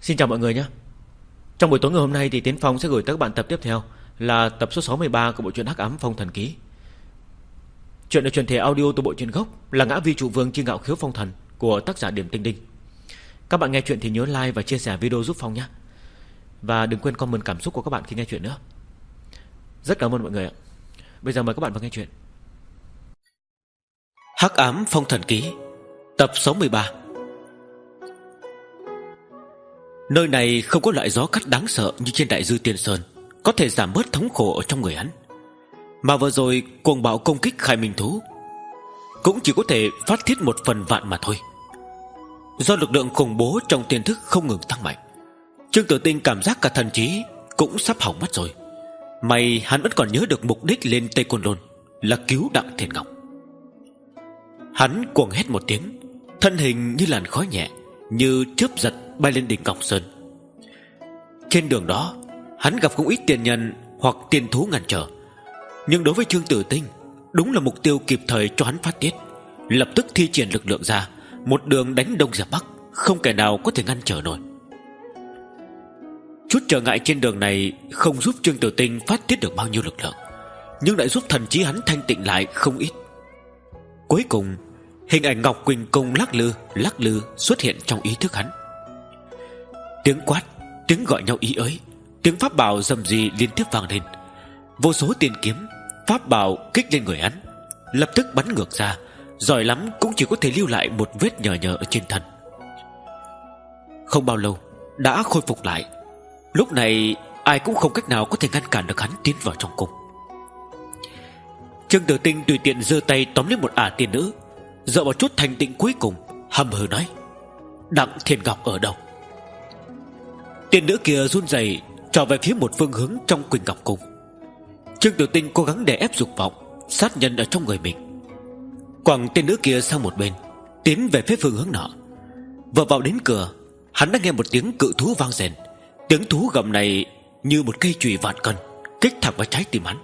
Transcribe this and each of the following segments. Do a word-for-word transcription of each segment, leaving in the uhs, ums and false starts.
Xin chào mọi người nhé. Trong buổi tối ngày hôm nay thì Tiến Phong sẽ gửi tới các bạn tập tiếp theo là tập số sáu mươi ba của bộ truyện Hắc Ám Phong Thần Ký. Chuyện được truyền thể audio từ bộ truyện gốc là Ngã Vi Trụ Vương Chi Ngạo Khiếu Phong Thần của tác giả Điểm Tinh Đinh. Các bạn nghe chuyện thì nhớ like và chia sẻ video giúp Phong nhé. Và đừng quên comment cảm xúc của các bạn khi nghe chuyện nữa. Rất cảm ơn mọi người ạ. Bây giờ mời các bạn vào nghe chuyện. Hắc Ám Phong Thần Ký, tập sáu mươi ba. Nơi này không có loại gió cắt đáng sợ như trên Đại Dư Tiên Sơn, có thể giảm bớt thống khổ ở trong người hắn. Mà vừa rồi cuồng bạo công kích Khai Minh Thú cũng chỉ có thể phát thiết một phần vạn mà thôi. Do lực lượng khủng bố trong tiên thức không ngừng tăng mạnh, Trương Tử Tinh cảm giác cả thần trí cũng sắp hỏng mất rồi. May hắn vẫn còn nhớ được mục đích lên Tây Côn Lôn là cứu Đặng Thiên Ngọc. Hắn cuồng hét một tiếng, thân hình như làn khói nhẹ, như chớp giật bay lên đỉnh Ngọc Sơn. Trên đường đó hắn gặp không ít tiền nhân hoặc tiên thú ngăn trở, nhưng đối với Trương Tử Tinh, đúng là mục tiêu kịp thời cho hắn phát tiết. Lập tức thi triển lực lượng ra, một đường đánh đông dẹp bắc, không kẻ nào có thể ngăn trở nổi. Chút trở ngại trên đường này không giúp Trương Tử Tinh phát tiết được bao nhiêu lực lượng, nhưng lại giúp thần trí hắn thanh tịnh lại không ít. Cuối cùng hình ảnh Ngọc Quỳnh Công lắc lư lắc lư xuất hiện trong ý thức hắn. Tiếng quát, tiếng gọi nhau ý ới, tiếng pháp bảo rầm rì liên tiếp vang lên. Vô số tiền kiếm, pháp bảo kích lên người hắn, lập tức bắn ngược ra, giỏi lắm cũng chỉ có thể lưu lại một vết nhờ nhờ ở trên thân. Không bao lâu đã khôi phục lại. Lúc này ai cũng không cách nào có thể ngăn cản được hắn tiến vào trong cung. Trương Tử Tinh tùy tiện giơ tay tóm lấy một ả tiên nữ, dựa vào chút thành tịnh cuối cùng, hầm hừ nói: Đặng Thiên Ngọc ở đâu? Tiên nữ kia run rẩy trỏ về phía một phương hướng trong Quỳnh Ngọc Cung. Trương Tử Tinh cố gắng đè ép dục vọng sát nhân ở trong người mình, quẳng tiên nữ kia sang một bên, tiến về phía phương hướng nọ. Vừa vào đến cửa, hắn đã nghe một tiếng cự thú vang rền. Tiếng thú gầm này như một cây chùy vạn cân, kích thẳng vào trái tim hắn.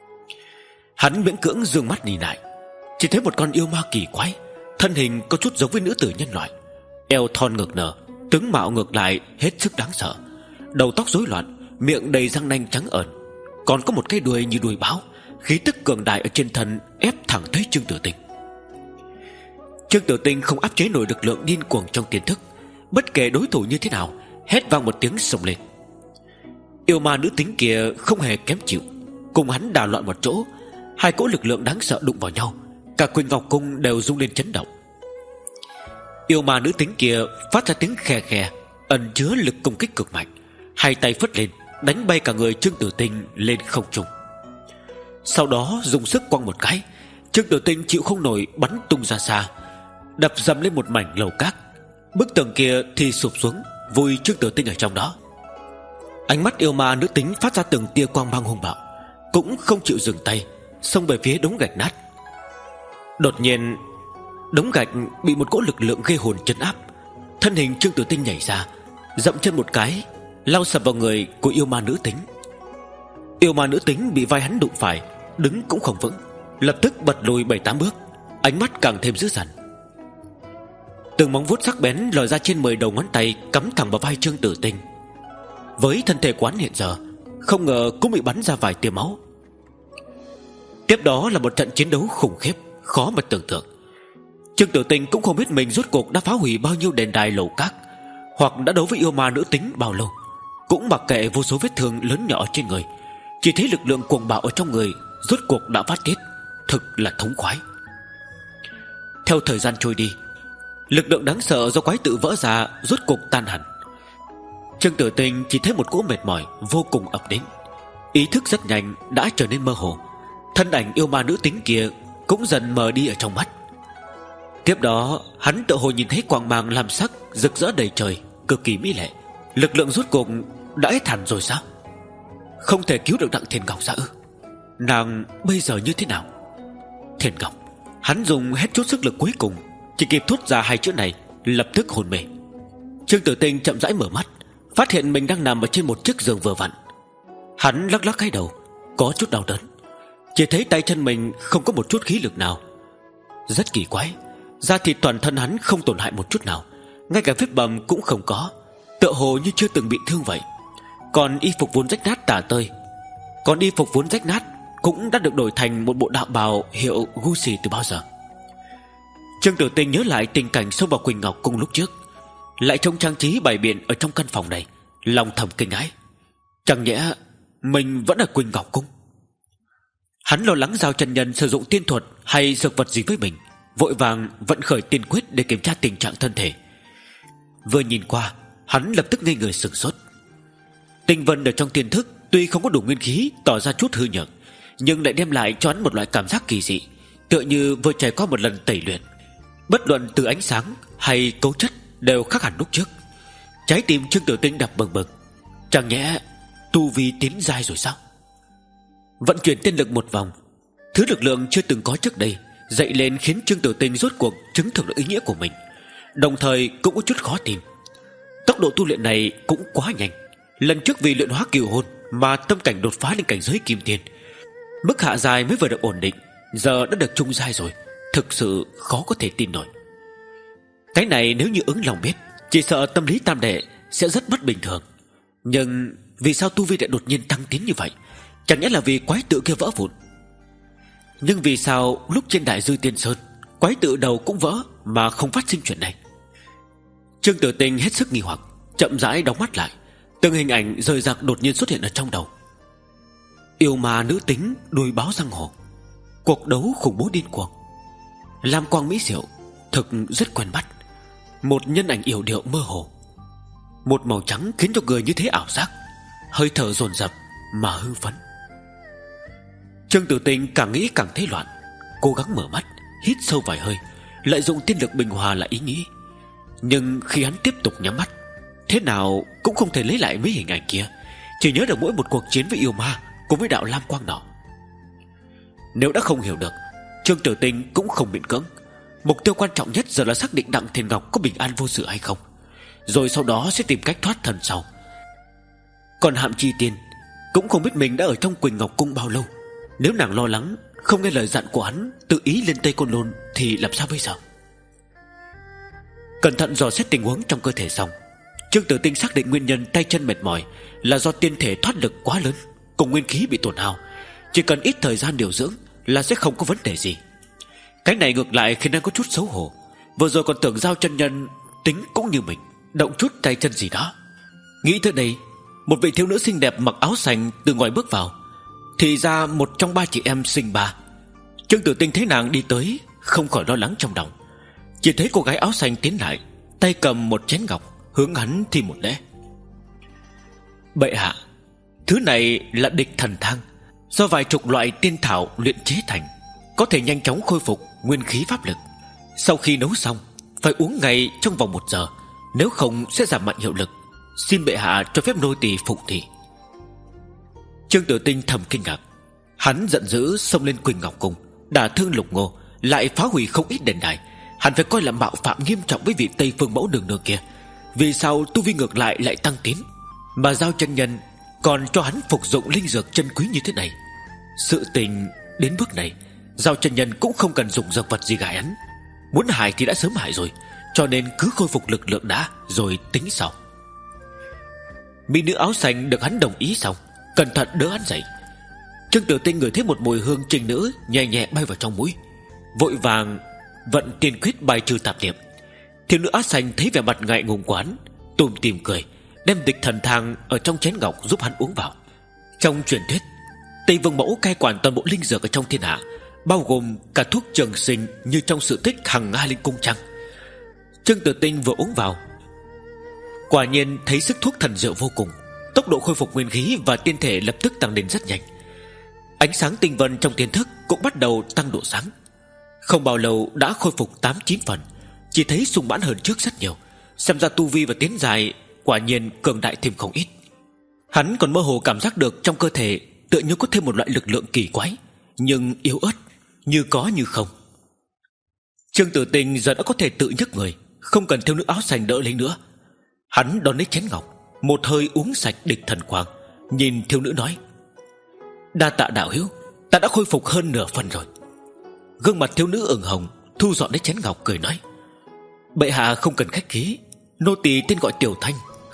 Hắn miễn cưỡng dương mắt nhìn lại, chỉ thấy một con yêu ma kỳ quái, thân hình có chút giống với nữ tử nhân loại, eo thon ngực nở, tướng mạo ngược lại hết sức đáng sợ, đầu tóc rối loạn, miệng đầy răng nanh trắng ẩn, còn có một cái đuôi như đuôi báo, khí tức cường đại ở trên thân ép thẳng tới Trương Tử Tinh. Trương Tử Tinh không áp chế nổi lực lượng điên cuồng trong tiềm thức, bất kể đối thủ như thế nào, hét vang một tiếng xông lên. Yêu ma nữ tính kia không hề kém chịu, cùng hắn đảo loạn một chỗ. Hai cỗ lực lượng đáng sợ đụng vào nhau, cả Quỳnh Ngọc Cung đều rung lên chấn động. Yêu ma nữ tính kia phát ra tiếng khè khè, ẩn chứa lực công kích cực mạnh, hai tay phất lên đánh bay cả người Trương Tử Tinh lên không trung. Sau đó dùng sức quăng một cái, Trương Tử Tinh chịu không nổi bắn tung ra xa, đập dầm lên một mảnh lầu cát. Bức tường kia thì sụp xuống, vùi Trương Tử Tinh ở trong đó. Ánh mắt yêu ma nữ tính phát ra từng tia quang mang hung bạo, cũng không chịu dừng tay, xông về phía đống gạch nát. Đột nhiên đống gạch bị một cỗ lực lượng ghê hồn trấn áp. Thân hình Trương Tử Tinh nhảy ra, dậm chân một cái, lao sập vào người của yêu ma nữ tính. Yêu ma nữ tính bị vai hắn đụng phải, đứng cũng không vững, lập tức bật lùi bảy tám bước, ánh mắt càng thêm dữ dằn. Từng móng vuốt sắc bén lòi ra trên mười đầu ngón tay, cắm thẳng vào vai Trương Tử Tinh. Với thân thể quán hiện giờ, không ngờ cũng bị bắn ra vài tia máu. Tiếp đó là một trận chiến đấu khủng khiếp, khó mà tưởng tượng. Trương Tử Tinh cũng không biết mình rốt cuộc đã phá hủy bao nhiêu đền đài lầu cát, hoặc đã đấu với yêu ma nữ tính bao lâu. Cũng mặc kệ vô số vết thương lớn nhỏ trên người, chỉ thấy lực lượng cuồng bạo ở trong người rốt cuộc đã phát tiết, thực là thống khoái. Theo thời gian trôi đi, lực lượng đáng sợ do quái tự vỡ ra rốt cuộc tan hẳn. Trương Tử Tinh chỉ thấy một cỗ mệt mỏi vô cùng ập đến, ý thức rất nhanh đã trở nên mơ hồ. Thân ảnh yêu ma nữ tính kia cũng dần mờ đi ở trong mắt. Tiếp đó hắn tự hồ nhìn thấy quang mang lam sắc rực rỡ đầy trời, cực kỳ mỹ lệ. Lực lượng rốt cuộc đã hết hẳn rồi sao? Không thể cứu được Đặng Thiên Ngọc sao ư? Nàng bây giờ như thế nào? Thiên Ngọc. Hắn dùng hết chút sức lực cuối cùng, chỉ kịp thốt ra hai chữ này, lập tức hôn mê. Trương Tử Tinh chậm rãi mở mắt, phát hiện mình đang nằm ở trên một chiếc giường vừa vặn. Hắn lắc lắc cái đầu, có chút đau đớn, chỉ thấy tay chân mình không có một chút khí lực nào. Rất kỳ quái, da thịt toàn thân hắn không tổn hại một chút nào, ngay cả vết bầm cũng không có, tựa hồ như chưa từng bị thương vậy. Còn y phục vốn rách nát tả tơi Còn y phục vốn rách nát cũng đã được đổi thành một bộ đạo bào hiệu Gucci từ bao giờ. Trương Tử Tinh nhớ lại tình cảnh xông vào Quỳnh Ngọc Cung lúc trước, lại trông trang trí bày biện ở trong căn phòng này, lòng thầm kinh hãi. Chẳng nhẽ mình vẫn ở Quỳnh Ngọc Cung? Hắn lo lắng Giao chân nhân sử dụng tiên thuật hay dược vật gì với mình, vội vàng vận khởi tiên quyết để kiểm tra tình trạng thân thể. Vừa nhìn qua, hắn lập tức ngây người sửng sốt. Tinh vân ở trong tiên thức tuy không có đủ nguyên khí tỏ ra chút hư nhược, nhưng lại đem lại cho hắn một loại cảm giác kỳ dị, tựa như vừa trải qua một lần tẩy luyện. Bất luận từ ánh sáng hay cấu chất đều khác hẳn lúc trước. Trái tim Trương Tử Tinh đập bừng bừng. Chẳng nhẽ tu vi tiến giai rồi sao? Vận chuyển tiên lực một vòng, thứ lực lượng chưa từng có trước đây dậy lên khiến Trương Tử Tinh rốt cuộc chứng thực được ý nghĩa của mình, đồng thời cũng có chút khó tin. Tốc độ tu luyện này cũng quá nhanh. Lần trước vì luyện hóa cửu hồn mà tâm cảnh đột phá lên cảnh giới kim tiên, mức hạ giai mới vừa được ổn định, giờ đã được trung giai rồi, thực sự khó có thể tin nổi. Cái này nếu như ứng lòng biết, chỉ sợ tâm lý tam đệ sẽ rất bất bình thường. Nhưng vì sao tu vi lại đột nhiên tăng tiến như vậy? Chẳng nhẽ là vì quái tự kia vỡ vụn? Nhưng vì sao lúc trên Đại Dư Tiên Sơn quái tự đầu cũng vỡ mà không phát sinh chuyện này? Trương Tử Tinh hết sức nghi hoặc, chậm rãi đóng mắt lại. Từng hình ảnh rời rạc đột nhiên xuất hiện ở trong đầu. Yêu ma nữ tính đuôi báo giang hồ, cuộc đấu khủng bố điên cuồng, lam quang mỹ diệu, thực rất quen mắt. Một nhân ảnh yểu điệu mơ hồ, một màu trắng khiến cho người như thế ảo giác, hơi thở dồn dập mà hưng phấn. Trương Tử Tinh càng nghĩ càng thấy loạn, cố gắng mở mắt, hít sâu vài hơi, lợi dụng tiên lực bình hòa là ý nghĩ. Nhưng khi hắn tiếp tục nhắm mắt, thế nào cũng không thể lấy lại mấy hình ảnh kia, chỉ nhớ được mỗi một cuộc chiến với yêu ma cùng với đạo lam quang nọ. Nếu đã không hiểu được, Trương Tử Tinh cũng không miễn cưỡng. Mục tiêu quan trọng nhất giờ là xác định Đặng Thiên Ngọc có bình an vô sự hay không, rồi sau đó sẽ tìm cách thoát thân sau. Còn Hạm Chi Tiên cũng không biết mình đã ở trong Quỳnh Ngọc Cung bao lâu. Nếu nàng lo lắng không nghe lời dặn của hắn, tự ý lên Tây Côn Lôn thì làm sao bây giờ? Cẩn thận dò xét tình huống trong cơ thể xong, Trương Tử Tinh xác định nguyên nhân tay chân mệt mỏi là do tiên thể thoát lực quá lớn cùng nguyên khí bị tổn hao. Chỉ cần ít thời gian điều dưỡng là sẽ không có vấn đề gì. Cái này ngược lại khiến anh có chút xấu hổ. Vừa rồi còn tưởng Giao chân nhân tính cũng như mình, động chút tay chân gì đó. Nghĩ tới đây, một vị thiếu nữ xinh đẹp mặc áo xanh từ ngoài bước vào. Thì ra một trong ba chị em sinh ba. Trương Tử Tinh thấy nàng đi tới, không khỏi lo lắng trong lòng. Chỉ thấy cô gái áo xanh tiến lại, tay cầm một chén ngọc, hướng hắn thi một lễ. Bệ hạ, thứ này là địch thần thang, do vài chục loại tiên thảo luyện chế thành, có thể nhanh chóng khôi phục nguyên khí pháp lực. Sau khi nấu xong phải uống ngay trong vòng một giờ, nếu không sẽ giảm mạnh hiệu lực. Xin bệ hạ cho phép nô tỳ phục thị. Trương Tử Tinh thầm kinh ngạc. Hắn giận dữ xông lên Quỳnh Ngọc Cung, đả thương Lục Ngô, lại phá hủy không ít đền đài. Hắn phải coi là mạo phạm nghiêm trọng với vị Tây Phương mẫu đường nương kia. Vì sao tu vi ngược lại lại tăng tiến, mà Giao chân nhân còn cho hắn phục dụng linh dược chân quý như thế này? Sự tình đến bước này, Giao chân nhân cũng không cần dùng dược vật gì gài hắn. Muốn hại thì đã sớm hại rồi, cho nên cứ khôi phục lực lượng đã, rồi tính sau. Mỹ nữ áo xanh được hắn đồng ý xong, cẩn thận đỡ hắn dậy. Trương Tử Tinh ngửi thấy một mùi hương trinh nữ nhẹ nhẹ bay vào trong mũi, vội vàng vận tiên quyết bài trừ tạp niệm. Thiếu nữ áo xanh thấy vẻ mặt ngại ngùng quán, tủm tỉm cười, đem địch thần thang ở trong chén ngọc giúp hắn uống vào. Trong truyền thuyết, Tây Vương mẫu cai quản toàn bộ linh dược ở trong thiên hạ, bao gồm cả thuốc trường sinh như trong sự tích Hằng Nga Linh Cung chăng? Trương Tử Tinh vừa uống vào, quả nhiên thấy sức thuốc thần diệu vô cùng. Tốc độ khôi phục nguyên khí và tiên thể lập tức tăng lên rất nhanh. Ánh sáng tinh vân trong tiên thức cũng bắt đầu tăng độ sáng. Không bao lâu đã khôi phục tám chín phần, chỉ thấy sung mãn hơn trước rất nhiều. Xem ra tu vi và tiến dài quả nhiên cường đại thêm không ít. Hắn còn mơ hồ cảm giác được trong cơ thể tựa như có thêm một loại lực lượng kỳ quái, nhưng yếu ớt, như có như không. Trương Tử Tinh giờ đã có thể tự nhấc người, không cần thiếu nữ áo xanh đỡ lấy nữa. Hắn đón lấy chén ngọc, một hơi uống sạch địch thần quang, nhìn thiếu nữ nói: đa tạ đạo hữu, ta đã khôi phục hơn nửa phần rồi. Gương mặt thiếu nữ ửng hồng, thu dọn lấy chén ngọc cười nói: bệ hạ không cần khách khí, nô tỳ tên gọi Tiểu Thanh,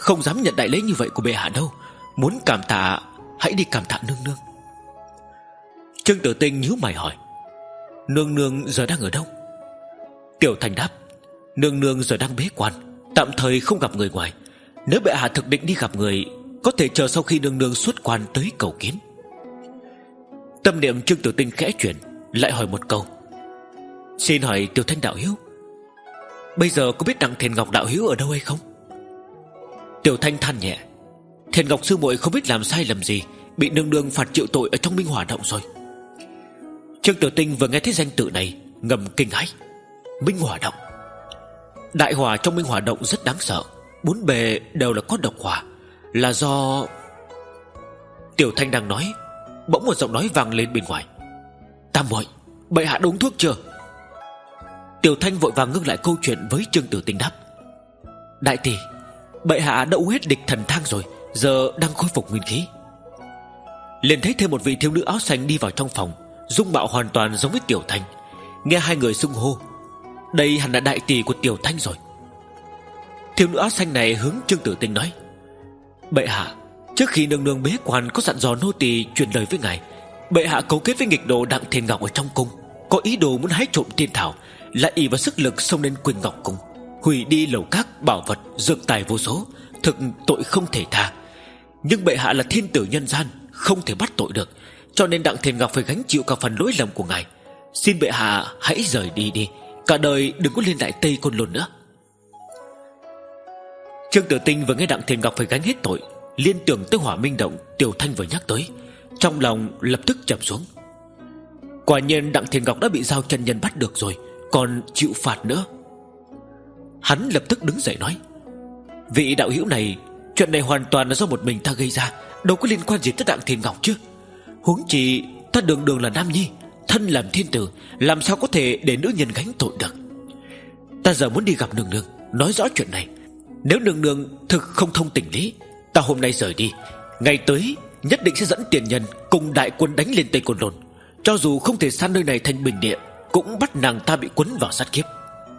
không dám nhận đại lễ như vậy của bệ hạ đâu. Muốn cảm tạ hãy đi cảm tạ nương nương. Trương Tử Tinh nhíu mày hỏi: Nương nương giờ đang ở đâu? Tiểu Thanh đáp: Nương nương giờ đang bế quan, tạm thời không gặp người ngoài. Nếu bệ hạ thực định đi gặp người, có thể chờ sau khi nương nương xuất quan tới cầu kiến. Tâm niệm Trương Tử Tinh khẽ chuyển, lại hỏi một câu: Xin hỏi Tiểu Thanh đạo hữu, bây giờ có biết Đặng Thiền Ngọc đạo hữu ở đâu hay không? Tiểu Thanh than nhẹ: Thiền Ngọc sư muội không biết làm sai lầm gì, bị nương nương phạt chịu tội ở trong Minh Hỏa Động rồi. Trương Tử Tinh vừa nghe thấy danh tự này ngầm kinh hãi. Minh Hỏa Động, đại hỏa trong Minh Hỏa Động rất đáng sợ, bốn bề đều là có độc hỏa. Là do... Tiểu Thanh đang nói, bỗng một giọng nói vang lên bên ngoài: Tam muội, bệ hạ uống thuốc chưa? Tiểu Thanh vội vàng ngưng lại câu chuyện với Trương Tử Tinh đáp: Đại tỷ, bệ hạ đã uống hết địch thần thang rồi, giờ đang khôi phục nguyên khí. Liền thấy thêm một vị thiếu nữ áo xanh đi vào trong phòng, dung mạo hoàn toàn giống với Tiểu Thanh. Nghe hai người xưng hô, đây hẳn là đại tỷ của Tiểu Thanh rồi. Thiếu nữ áo xanh này hướng Trương Tử Tinh nói: Bệ hạ, trước khi nương nương bế quan có dặn dò nô tỳ truyền lời với ngài. Bệ hạ cấu kết với nghịch đồ Đặng Thiền Ngọc ở trong cung, có ý đồ muốn hái trộm tiên thảo, lại ỷ vào sức lực xông lên Quỳnh Ngọc cung, hủy đi lầu các bảo vật dược tài vô số, thực tội không thể tha. Nhưng bệ hạ là thiên tử nhân gian, không thể bắt tội được, cho nên Đặng Thiền Ngọc phải gánh chịu cả phần lỗi lầm của ngài. Xin bệ hạ hãy rời đi đi, cả đời đừng có lên lại Tây Côn Lôn nữa. Trương Tử Tinh vừa nghe Đặng Thiền Ngọc phải gánh hết tội, liên tưởng tới Hỏa Minh Động Tiểu Thanh vừa nhắc tới, trong lòng lập tức trầm xuống. Quả nhiên Đặng Thiền Ngọc đã bị Giao chân nhân bắt được rồi, còn chịu phạt nữa. Hắn lập tức đứng dậy nói: Vị đạo hữu này, chuyện này hoàn toàn là do một mình ta gây ra, đâu có liên quan gì tới Đặng Thiền Ngọc chứ. Huống chi ta đường đường là nam nhi, thân làm thiên tử, làm sao có thể để nữ nhân gánh tội được. Ta giờ muốn đi gặp nương nương, nói rõ chuyện này. Nếu nương nương thực không thông tình lý, ta hôm nay rời đi, ngày tới nhất định sẽ dẫn tiền nhân cùng đại quân đánh lên Tây Côn Lôn. Cho dù không thể san nơi này thành bình địa, cũng bắt nàng ta bị quấn vào sát kiếp.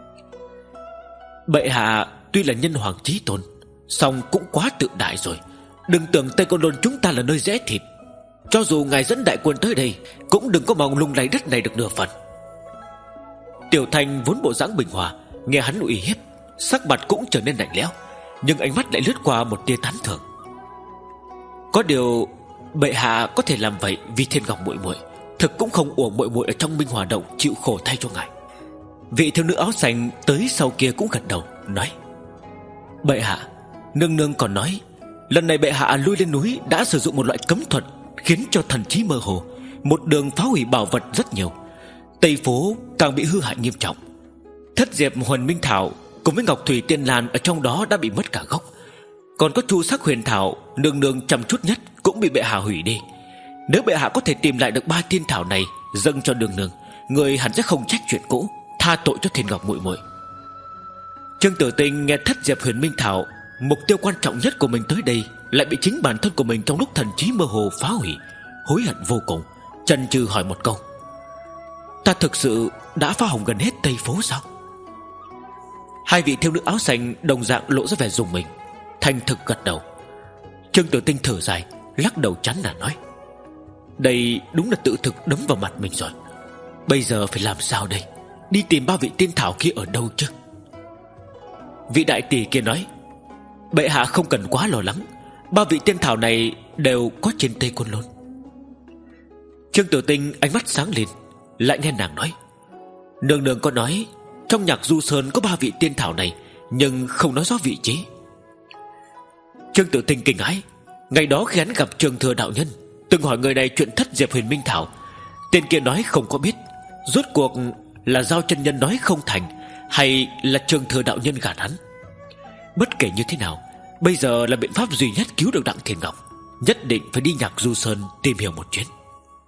Bệ hạ tuy là nhân hoàng chí tôn, song cũng quá tự đại rồi. Đừng tưởng Tây Côn Lôn chúng ta là nơi dễ thịt. Cho dù ngài dẫn đại quân tới đây, cũng đừng có mong lung lay đất này được nửa phần. Tiểu Thanh vốn bộ dáng bình hòa, nghe hắn uy hiếp, sắc mặt cũng trở nên lạnh lẽo, nhưng ánh mắt lại lướt qua một tia tán thưởng. Có điều bệ hạ có thể làm vậy vì Thiên Ngọc muội muội, thực cũng không uổng muội muội ở trong Minh Hỏa Động chịu khổ thay cho ngài. Vị thiếu nữ áo xanh tới sau kia cũng gật đầu nói: Bệ hạ, nương nương còn nói lần này bệ hạ lui lên núi đã sử dụng một loại cấm thuật, khiến cho thần trí mơ hồ, một đường phá hủy bảo vật rất nhiều. Tây phố càng bị hư hại nghiêm trọng. Thất diệp Huần Minh Thảo cùng với Ngọc Thủy Tiên Lan ở trong đó đã bị mất cả gốc. Còn có Chu Sắc Huyền Thảo nương nương chăm chút nhất cũng bị bệ hạ hủy đi. Nếu bệ hạ có thể tìm lại được ba tiên thảo này dâng cho nương nương, người hẳn sẽ không trách chuyện cũ, tha tội cho Thiên Ngọc muội muội. Trương Tử Tinh nghe Thất diệp Huyền Minh Thảo, mục tiêu quan trọng nhất của mình tới đây lại bị chính bản thân của mình trong lúc thần trí mơ hồ phá hủy, hối hận vô cùng, chần chừ hỏi một câu: Ta thực sự đã phá hỏng gần hết Tây phố sao? Hai vị thiếu nữ áo xanh đồng dạng lộ ra vẻ dùng mình, thành thực gật đầu. Trương Tử Tinh thở dài, lắc đầu chán nản nói: Đây đúng là tự thực đấm vào mặt mình rồi. Bây giờ phải làm sao đây? Đi tìm ba vị tiên thảo kia ở đâu chứ? Vị đại tỷ kia nói: Bệ hạ không cần quá lo lắng, ba vị tiên thảo này đều có trên Tây Côn Lôn. Trương Tử Tinh ánh mắt sáng lên, lại nghe nàng nói: Nương nương có nói trong Nhạc Du Sơn có ba vị tiên thảo này, nhưng không nói rõ vị trí. Trương Tử Tinh kinh hãi. Ngày đó khi hắn gặp Trường Thừa đạo nhân, từng hỏi người này chuyện Thất diệp Huyền Minh Thảo. Tên kia nói không có biết. Rốt cuộc là Giao chân nhân nói không thành, hay là Trường Thừa đạo nhân gạt hắn? Bất kể như thế nào, bây giờ là biện pháp duy nhất cứu được Đặng Thiền Ngọc. Nhất định phải đi Nhạc Du Sơn tìm hiểu một chuyến.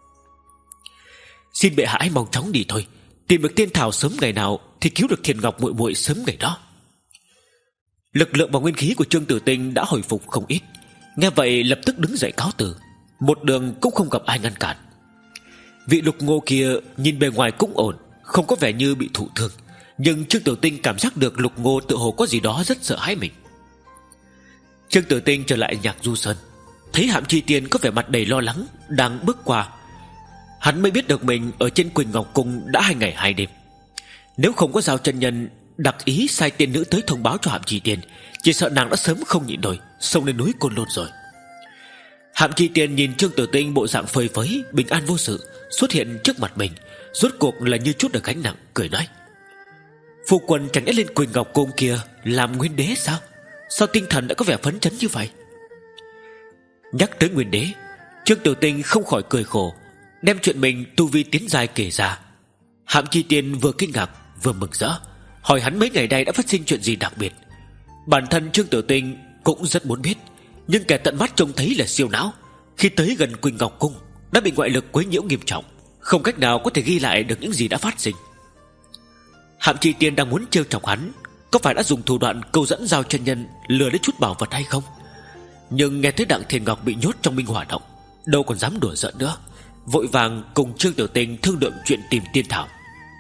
Xin bệ hạ hãy mau chóng đi thôi. Tìm được tiên thảo sớm ngày nào thì cứu được Thiền Ngọc muội muội sớm ngày đó. Lực lượng và nguyên khí của Trương Tử Tinh đã hồi phục không ít. Nghe vậy lập tức đứng dậy cáo từ. Một đường cũng không gặp ai ngăn cản. Vị Lục Ngô kia nhìn bề ngoài cũng ổn, không có vẻ như bị thụ thương, nhưng Trương Tử Tinh cảm giác được Lục Ngô tự hồ có gì đó rất sợ hãi mình. Trương Tử Tinh trở lại Nhạc Du Sơn, thấy Hạm Chi Tiên có vẻ mặt đầy lo lắng đang bước qua. Hắn mới biết được mình ở trên Quỳnh Ngọc Cung đã hai ngày hai đêm. Nếu không có Giao chân nhân đặc ý sai tiên nữ tới thông báo cho Hạm Chi Tiên, chỉ sợ nàng đã sớm không nhịn nổi xông lên núi Côn Lôn rồi. Hạm Chi Tiên nhìn Trương Tử Tinh bộ dạng phơi phới bình an vô sự xuất hiện trước mặt mình, rốt cuộc là như chút được gánh nặng, cười nói: Phu quân chẳng lẽ lên Quỳnh Ngọc Cung kia làm nguyên đế sao? Sao tinh thần đã có vẻ phấn chấn như vậy? Nhắc tới nguyên đế, Trương Tử Tinh không khỏi cười khổ, đem chuyện mình tu vi tiến dài kể ra. Hạm Chi Tiên vừa kinh ngạc vừa mừng rỡ, hỏi hắn mấy ngày nay đã phát sinh chuyện gì đặc biệt. Bản thân Trương Tử Tinh cũng rất muốn biết, nhưng kẻ tận mắt trông thấy là Siêu Não khi tới gần Quỳnh Ngọc Cung đã bị ngoại lực quấy nhiễu nghiêm trọng, không cách nào có thể ghi lại được những gì đã phát sinh. Hạm Chi Tiên đang muốn trêu chọc hắn, có phải đã dùng thủ đoạn câu dẫn Giao chân nhân lừa lấy chút bảo vật hay không? Nhưng nghe thấy Đặng Thiên Ngọc bị nhốt trong Minh Hỏa Động, đâu còn dám đùa giỡn nữa, vội vàng cùng Trương Tử Tinh thương lượng chuyện tìm tiên thảo.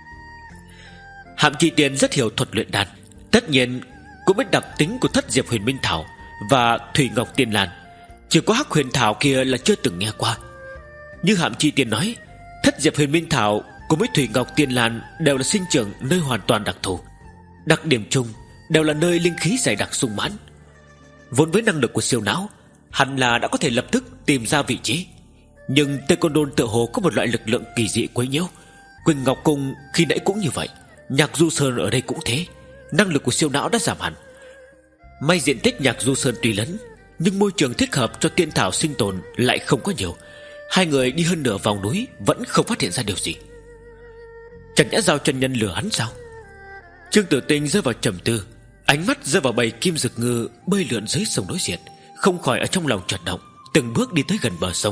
Hạm Chi Tiên rất hiểu thuật luyện đan, tất nhiên cũng biết đặc tính của Thất Diệp Huyền Minh Thảo và Thủy Ngọc Tiên Lan, chỉ có Hắc Huyền Thảo kia là chưa từng nghe qua. Như Hạm Chi Tiên nói, Thất Diệp Huyền Minh Thảo cùng với Thủy Ngọc Tiên Lan đều là sinh trưởng nơi hoàn toàn đặc thù, đặc điểm chung đều là nơi linh khí dày đặc sung mãn. Vốn với năng lực của Siêu Não, hẳn là đã có thể lập tức tìm ra vị trí. Nhưng Tây Côn Lôn tựa hồ có một loại lực lượng kỳ dị quấy nhiễu. Quỳnh Ngọc Cung khi nãy cũng như vậy, Nhạc Du Sơn ở đây cũng thế, năng lực của Siêu Não đã giảm hẳn. May diện tích Nhạc Du Sơn tuy lớn, nhưng môi trường thích hợp cho tiên thảo sinh tồn lại không có nhiều. Hai người đi hơn nửa vòng núi vẫn không phát hiện ra điều gì. Chẳng nhẽ Giao chân nhân lừa hắn sao? Trương Tử Tinh rơi vào trầm tư, ánh mắt rơi vào bầy kim dực ngư bơi lượn dưới sông đối diện, không khỏi ở trong lòng chợt động, từng bước đi tới gần bờ sông.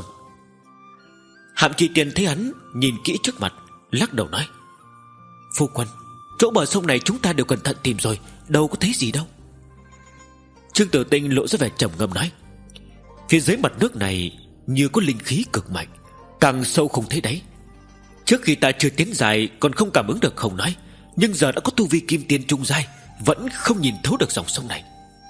Hạm Chi Tiên thấy hắn nhìn kỹ trước mặt, lắc đầu nói: Phu quân, chỗ bờ sông này chúng ta đều cẩn thận tìm rồi, đâu có thấy gì đâu. Trương Tử Tinh lộ ra vẻ trầm ngâm nói: Phía dưới mặt nước này như có linh khí cực mạnh, càng sâu không thấy đáy. Trước khi ta chưa tiến dài còn không cảm ứng được không nói, nhưng giờ đã có tu vi kim tiên trung giai, vẫn không nhìn thấu được dòng sông này.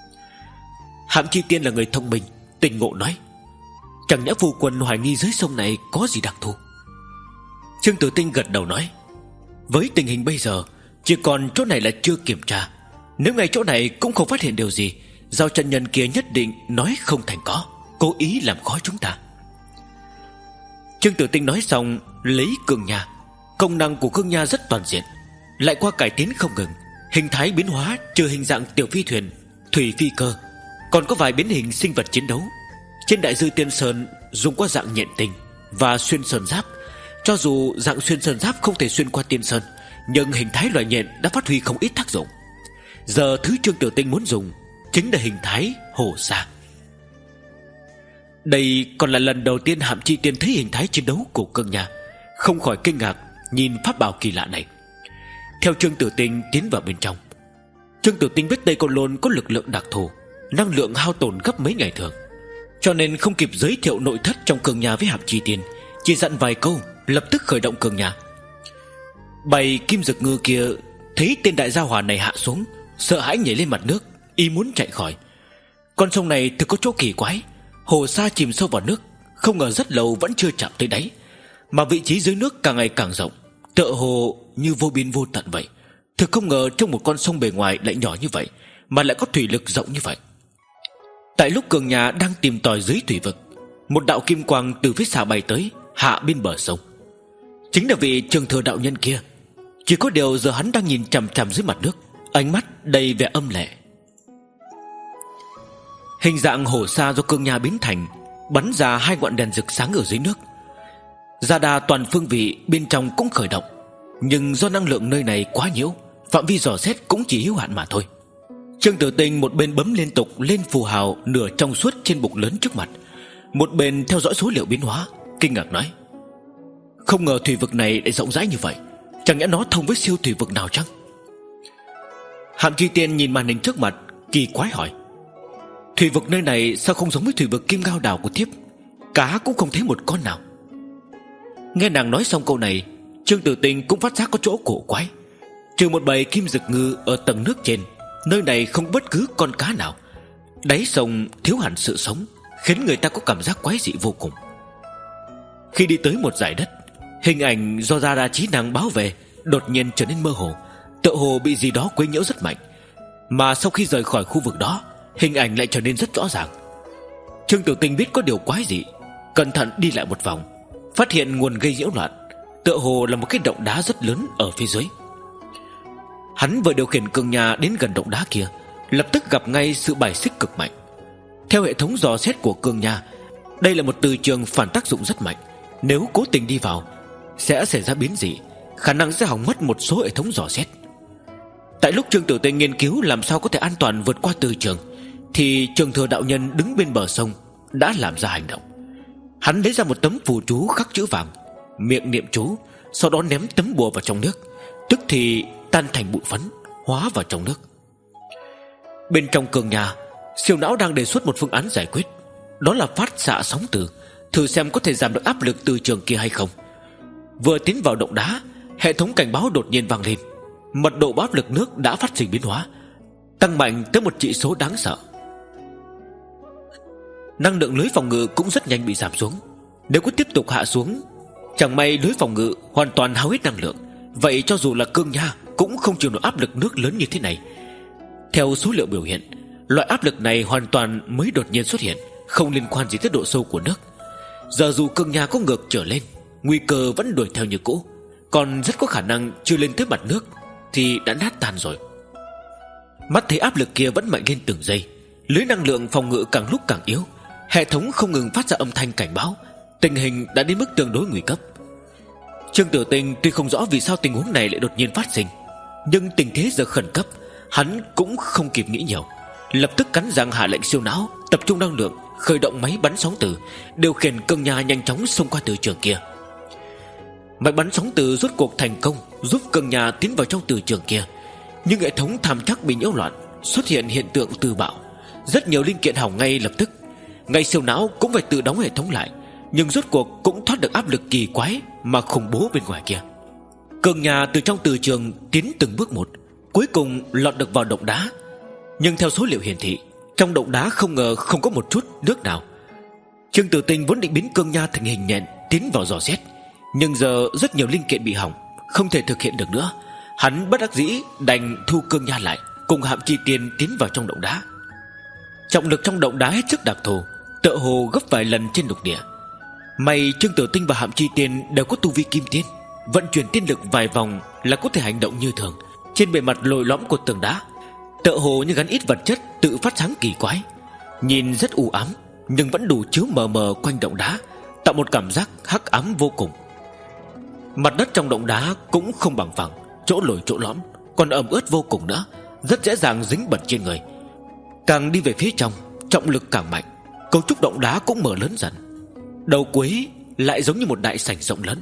Hạm Chi Tiên là người thông minh, tỉnh ngộ nói: Chẳng nhẽ phu quân hoài nghi dưới sông này có gì đặc thù? Trương Tử Tinh gật đầu nói: Với tình hình bây giờ, chỉ còn chỗ này là chưa kiểm tra. Nếu ngay chỗ này cũng không phát hiện điều gì, Giao chân nhân kia nhất định nói không thành có, cố ý làm khó chúng ta. Trương Tử Tinh nói xong, lấy cương nha. Công năng của cương nha rất toàn diện, lại qua cải tiến không ngừng, hình thái biến hóa trừ hình dạng tiểu phi thuyền, thủy phi cơ, còn có vài biến hình sinh vật chiến đấu. Trên Đại Dư Tiên Sơn dùng qua dạng nhện tinh và xuyên sơn giáp. Cho dù dạng xuyên sơn giáp không thể xuyên qua Tiên Sơn, nhưng hình thái loại nhện đã phát huy không ít tác dụng. Giờ thứ Trương Tử Tinh muốn dùng chính là hình thái hổ sa. Đây còn là lần đầu tiên Hạm Chi Tiên thấy hình thái chiến đấu của cương nha, không khỏi kinh ngạc nhìn pháp bảo kỳ lạ này. Theo Trương Tử Tinh tiến vào bên trong, Trương Tử Tinh biết Tây Côn Lôn có lực lượng đặc thù, năng lượng hao tổn gấp mấy ngày thường, cho nên không kịp giới thiệu nội thất trong cương nha với Hạm Chi Tiên, chỉ dặn vài câu lập tức khởi động cương nha. Bầy kim dực ngư kia thấy tên đại gia hỏa này hạ xuống, sợ hãi nhảy lên mặt nước, y muốn chạy khỏi. Con sông này thực có chỗ kỳ quái, hồ sa chìm sâu vào nước, không ngờ rất lâu vẫn chưa chạm tới đáy, mà vị trí dưới nước càng ngày càng rộng, tựa hồ như vô biên vô tận vậy. Thực không ngờ trong một con sông bề ngoài lại nhỏ như vậy, mà lại có thủy lực rộng như vậy. Tại lúc cường nhà đang tìm tòi dưới thủy vực, một đạo kim quang từ phía xa bay tới, hạ bên bờ sông. Chính là vị Trường Thừa đạo nhân kia. Chỉ có điều giờ hắn đang nhìn chằm chằm dưới mặt nước, ánh mắt đầy vẻ âm lệ. Hình dạng hồ sa do cương nha biến thành bắn ra hai ngọn đèn rực sáng ở dưới nước. Gia đà toàn phương vị bên trong cũng khởi động, nhưng do năng lượng nơi này quá nhiễu, phạm vi dò xét cũng chỉ hữu hạn mà thôi. Trương Tử Tinh một bên bấm liên tục lên phù hào nửa trong suốt trên bục lớn trước mặt, một bên theo dõi số liệu biến hóa, kinh ngạc nói: Không ngờ thủy vực này lại rộng rãi như vậy, chẳng nhẽ nó thông với siêu thủy vực nào chăng? Hạm Chi Tiên nhìn màn hình trước mặt, kỳ quái hỏi: Thủy vực nơi này sao không giống với thủy vực Kim Ngao Đảo của thiếp? Cá cũng không thấy một con nào. Nghe nàng nói xong câu này, Trương Tử Tinh cũng phát giác có chỗ cổ quái. Trừ một bầy kim dực ngư ở tầng nước trên, nơi này không có bất cứ con cá nào. Đáy sông thiếu hẳn sự sống, khiến người ta có cảm giác quái dị vô cùng. Khi đi tới một dải đất, hình ảnh do ra đa trí năng báo về đột nhiên trở nên mơ hồ, tựa hồ bị gì đó quấy nhiễu rất mạnh. Mà sau khi rời khỏi khu vực đó, hình ảnh lại trở nên rất rõ ràng. Trương Tiểu Tinh biết có điều quái dị, cẩn thận đi lại một vòng, phát hiện nguồn gây nhiễu loạn tựa hồ là một cái động đá rất lớn ở phía dưới. Hắn vừa điều khiển cường nhà đến gần động đá kia, lập tức gặp ngay sự bài xích cực mạnh. Theo hệ thống dò xét của cường nhà, đây là một từ trường phản tác dụng rất mạnh. Nếu cố tình đi vào sẽ xảy ra biến dị, khả năng sẽ hỏng mất một số hệ thống dò xét. Tại lúc Trương Tiểu Tinh nghiên cứu làm sao có thể an toàn vượt qua từ trường, thì Trường Thừa đạo nhân đứng bên bờ sông đã làm ra hành động. Hắn lấy ra một tấm phù chú khắc chữ vàng, miệng niệm chú, sau đó ném tấm bùa vào trong nước, tức thì tan thành bụi phấn, hóa vào trong nước. Bên trong cường nhà, siêu não đang đề xuất một phương án giải quyết, đó là phát xạ sóng từ, thử xem có thể giảm được áp lực từ trường kia hay không. Vừa tiến vào động đá, hệ thống cảnh báo đột nhiên vang lên. Mật độ áp lực nước đã phát sinh biến hóa, tăng mạnh tới một chỉ số đáng sợ. Năng lượng lưới phòng ngự cũng rất nhanh bị giảm xuống. Nếu cứ tiếp tục hạ xuống, chẳng may lưới phòng ngự hoàn toàn hao hết năng lượng, vậy cho dù là cương nha cũng không chịu nổi áp lực nước lớn như thế này. Theo số liệu biểu hiện, loại áp lực này hoàn toàn mới đột nhiên xuất hiện, không liên quan gì tới độ sâu của nước. Giờ dù cương nha có ngược trở lên, nguy cơ vẫn đuổi theo như cũ, còn rất có khả năng chưa lên tới mặt nước thì đã nát tan rồi. Mắt thấy áp lực kia vẫn mạnh lên từng giây, lưới năng lượng phòng ngự càng lúc càng yếu, hệ thống không ngừng phát ra âm thanh cảnh báo tình hình đã đến mức tương đối nguy cấp. Trương Tiểu Tinh tuy không rõ vì sao tình huống này lại đột nhiên phát sinh, nhưng tình thế giờ khẩn cấp, hắn cũng không kịp nghĩ nhiều, lập tức cắn răng hạ lệnh siêu não tập trung năng lượng, khởi động máy bắn sóng từ, điều khiển cường nhà nhanh chóng xông qua từ trường kia. Máy bắn sóng từ rốt cuộc thành công, giúp cường nhà tiến vào trong từ trường kia, nhưng hệ thống tham chắc bị nhiễu loạn, xuất hiện hiện tượng từ bạo, rất nhiều linh kiện hỏng ngay lập tức. Ngay siêu não cũng phải tự đóng hệ thống lại, nhưng rốt cuộc cũng thoát được áp lực kỳ quái mà khủng bố bên ngoài kia. Cường nhà từ trong từ trường tiến từng bước một, cuối cùng lọt được vào động đá. Nhưng theo số liệu hiển thị, trong động đá không ngờ không có một chút nước nào. Trương Tử Tinh vốn định biến cường nha thành hình nhện tiến vào dò xét, nhưng giờ rất nhiều linh kiện bị hỏng, không thể thực hiện được nữa. Hắn bất đắc dĩ đành thu cường nha lại, cùng Hạm Chi Tiên tiến vào trong động đá. Trọng lực trong động đá hết sức đặc thù, tựa hồ gấp vài lần trên lục địa. May Trương Tử Tinh và Hạm Chi Tiên đều có tu vi kim tiên, vận chuyển tiên lực vài vòng là có thể hành động như thường trên bề mặt lồi lõm của tường đá, tựa hồ như gắn ít vật chất tự phát sáng kỳ quái, nhìn rất u ám nhưng vẫn đủ chiếu mờ mờ quanh động đá, tạo một cảm giác hắc ám vô cùng. Mặt đất trong động đá cũng không bằng phẳng, chỗ lồi chỗ lõm, còn ẩm ướt vô cùng nữa, rất dễ dàng dính bẩn trên người. Càng đi về phía trong, trọng lực càng mạnh, cấu trúc động đá cũng mở lớn dần. Đầu cuối lại giống như một đại sảnh rộng lớn.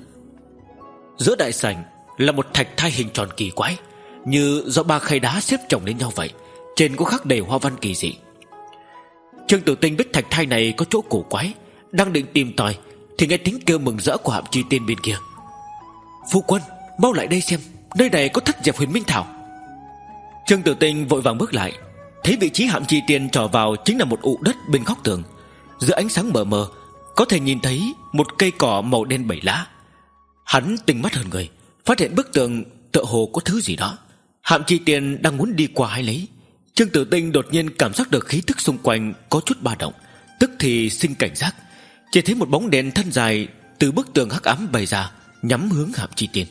Giữa đại sảnh là một thạch thai hình tròn kỳ quái, như do ba khay đá xếp chồng lên nhau vậy, trên có khắc đầy hoa văn kỳ dị. Trương Tử Tinh biết thạch thai này có chỗ cổ quái, đang định tìm tòi thì nghe tiếng kêu mừng rỡ của Hạm Chi Tiên bên kia. Phu quân, mau lại đây xem, nơi này có thất diệp huyền minh thảo. Trương Tử Tinh vội vàng bước lại, thấy vị trí Hạm Chi Tiên trò vào chính là một ụ đất bên góc tường. Giữa ánh sáng mờ mờ có thể nhìn thấy một cây cỏ màu đen bảy lá. Hắn tinh mắt hơn người, phát hiện bức tường tựa hồ có thứ gì đó. Hạm Chi Tiên đang muốn đi qua hái lấy, Trương Tử Tinh đột nhiên cảm giác được khí tức xung quanh có chút ba động, tức thì sinh cảnh giác, chỉ thấy một bóng đèn thân dài từ bức tường hắc ám bay ra, nhắm hướng Hạm Chi Tiên.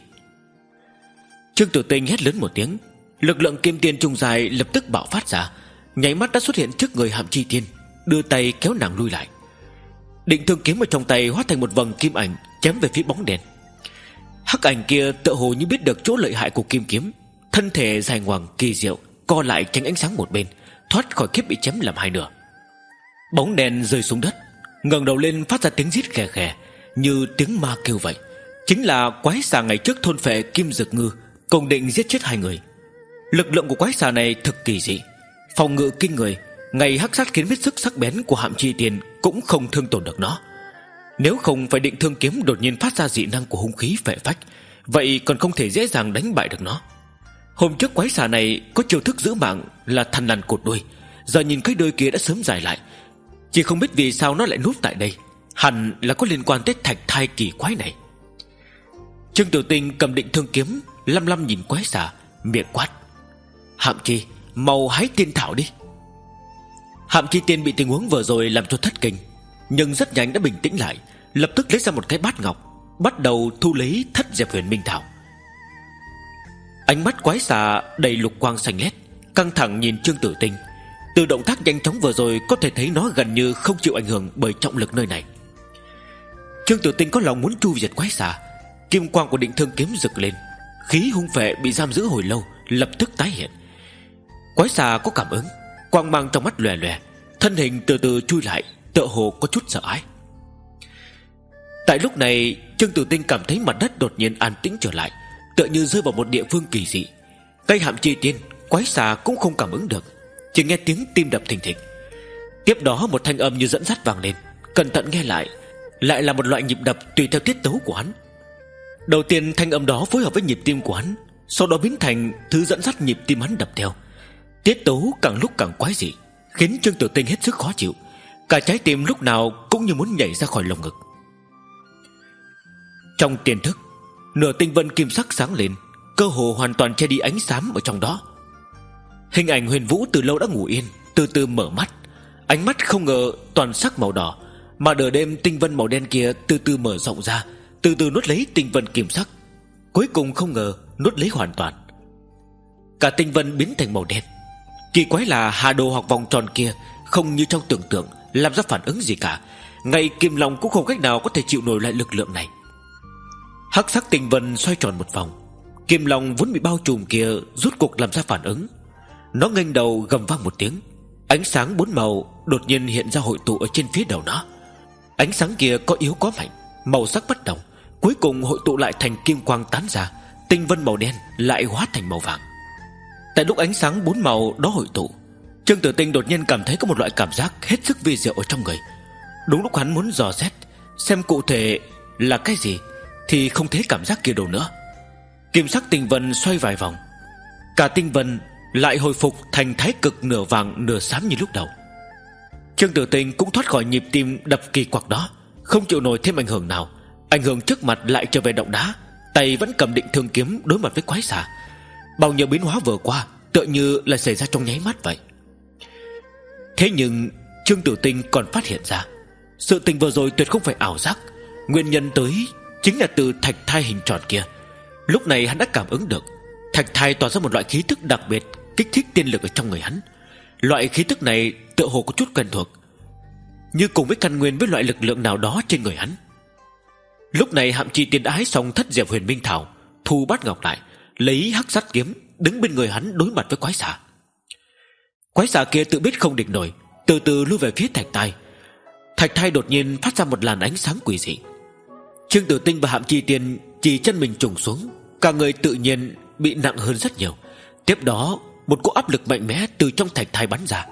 Trương Tử Tinh hét lớn một tiếng, lực lượng kim tiên trung dài lập tức bạo phát ra, nháy mắt đã xuất hiện trước người Hạm Chi Tiên, đưa tay kéo nàng lui lại. Định thương kiếm ở trong tay hóa thành một vầng kim ảnh chém về phía bóng đèn. Hắc ảnh kia tựa hồ như biết được chỗ lợi hại của kim kiếm, thân thể dài ngoằng kỳ diệu co lại tránh ánh sáng một bên, thoát khỏi kiếp bị chém làm hai nửa. Bóng đèn rơi xuống đất, ngẩng đầu lên phát ra tiếng rít khè khè như tiếng ma kêu vậy. Chính là quái xà ngày trước thôn phệ Kim Dực Ngư, cùng định giết chết hai người. Lực lượng của quái xà này thực kỳ dị, phòng ngự kinh người, ngày hắc sát kiếm hết sức sắc bén của Hạm Chi Tiên cũng không thương tổn được nó. Nếu không phải định thương kiếm đột nhiên phát ra dị năng của hung khí phệ phách, vậy còn không thể dễ dàng đánh bại được nó. Hôm trước quái xà này có chiêu thức giữ mạng là thằn lằn cột đuôi, giờ nhìn cái đuôi kia đã sớm dài lại. Chỉ không biết vì sao nó lại núp tại đây. Hẳn là có liên quan tới thạch thai kỳ quái này. Trương Tiểu Tinh cầm định thương kiếm, lăm lăm nhìn quái xà, miệng quát: Hạm Chi, mau hái tiên thảo đi. Hạm Chi Tiên bị tình huống vừa rồi làm cho thất kinh, nhưng rất nhanh đã bình tĩnh lại, lập tức lấy ra một cái bát ngọc, bắt đầu thu lấy thất diệp huyền minh thảo. Ánh mắt quái xà đầy lục quang xanh lét, căng thẳng nhìn Trương Tử Tinh. Từ động tác nhanh chóng vừa rồi có thể thấy nó gần như không chịu ảnh hưởng bởi trọng lực nơi này. Trương Tử Tinh có lòng muốn tru diệt quái xà. Kim quang của định thương kiếm rực lên, khí hung phệ bị giam giữ hồi lâu lập tức tái hiện. Quái xà có cảm ứng, quang mang trong mắt lòe lòe, thân hình từ từ chui lại, tựa hồ có chút sợ hãi. Tại lúc này, Trương Tử Tinh cảm thấy mặt đất đột nhiên an tĩnh trở lại, tựa như rơi vào một địa phương kỳ dị. Cây Hạm Chi Tiên, quái xà cũng không cảm ứng được, chỉ nghe tiếng tim đập thình thịch. Tiếp đó một thanh âm như dẫn dắt vang lên. Cẩn thận nghe lại, lại là một loại nhịp đập tùy theo tiết tấu của hắn. Đầu tiên thanh âm đó phối hợp với nhịp tim của hắn, sau đó biến thành thứ dẫn dắt nhịp tim hắn đập theo. Tiết tấu càng lúc càng quái dị, khiến Trương Tử Tinh hết sức khó chịu. Cả trái tim lúc nào cũng như muốn nhảy ra khỏi lồng ngực. Trong tiềm thức, nửa tinh vân kim sắc sáng lên, cơ hồ hoàn toàn che đi ánh xám ở trong đó. Hình ảnh Huyền Vũ từ lâu đã ngủ yên, từ từ mở mắt. Ánh mắt không ngờ toàn sắc màu đỏ, mà nửa đêm tinh vân màu đen kia từ từ mở rộng ra, từ từ nuốt lấy tinh vân kim sắc. Cuối cùng không ngờ nuốt lấy hoàn toàn. Cả tinh vân biến thành màu đen. Kỳ quái là hà đồ hoặc vòng tròn kia không như trong tưởng tượng làm ra phản ứng gì cả. Ngay Kim Long cũng không cách nào có thể chịu nổi lại lực lượng này. Hắc sắc tinh vân xoay tròn một vòng. Kim Long vốn bị bao trùm kia rút cuộc làm ra phản ứng. Nó nghênh đầu gầm vang một tiếng. Ánh sáng bốn màu đột nhiên hiện ra hội tụ ở trên phía đầu nó. Ánh sáng kia có yếu có mạnh, màu sắc bất đồng, cuối cùng hội tụ lại thành kim quang tán ra. Tinh vân màu đen lại hóa thành màu vàng. Tại lúc ánh sáng bốn màu đó hội tụ, Trương Tử Tinh đột nhiên cảm thấy có một loại cảm giác hết sức vi diệu ở trong người. Đúng lúc hắn muốn dò xét xem cụ thể là cái gì, thì không thấy cảm giác kia đâu nữa. Kim sắc tinh vân xoay vài vòng, cả tinh vân lại hồi phục thành thái cực nửa vàng nửa xám như lúc đầu. Trương Tử Tinh cũng thoát khỏi nhịp tim đập kỳ quặc đó, không chịu nổi thêm ảnh hưởng nào. Ảnh hưởng trước mặt lại trở về động đá, tay vẫn cầm định thương kiếm đối mặt với quái xà. Bao nhiêu biến hóa vừa qua tựa như là xảy ra trong nháy mắt vậy. Thế nhưng Trương Tử Tinh còn phát hiện ra sự tình vừa rồi tuyệt không phải ảo giác. Nguyên nhân tới chính là từ thạch thai hình tròn kia. Lúc này hắn đã cảm ứng được thạch thai tỏa ra một loại khí tức đặc biệt, kích thích tiên lực ở trong người hắn. Loại khí tức này tựa hồ có chút quen thuộc, như cùng với căn nguyên với loại lực lượng nào đó trên người hắn. Lúc này Hạm Chi Tiên đã hái xong thất diệp huyền minh thảo, thu bát ngọc lại, lấy hắc sát kiếm đứng bên người hắn đối mặt với quái xà. Quái xà kia tự biết không địch nổi, từ từ lui về phía thạch thai. Thạch thai đột nhiên phát ra một làn ánh sáng quỷ dị. Trương Tử Tinh và Hạm Chi Tiên chỉ chân mình trùng xuống, cả người tự nhiên bị nặng hơn rất nhiều. Tiếp đó một cỗ áp lực mạnh mẽ từ trong thạch thai bắn ra.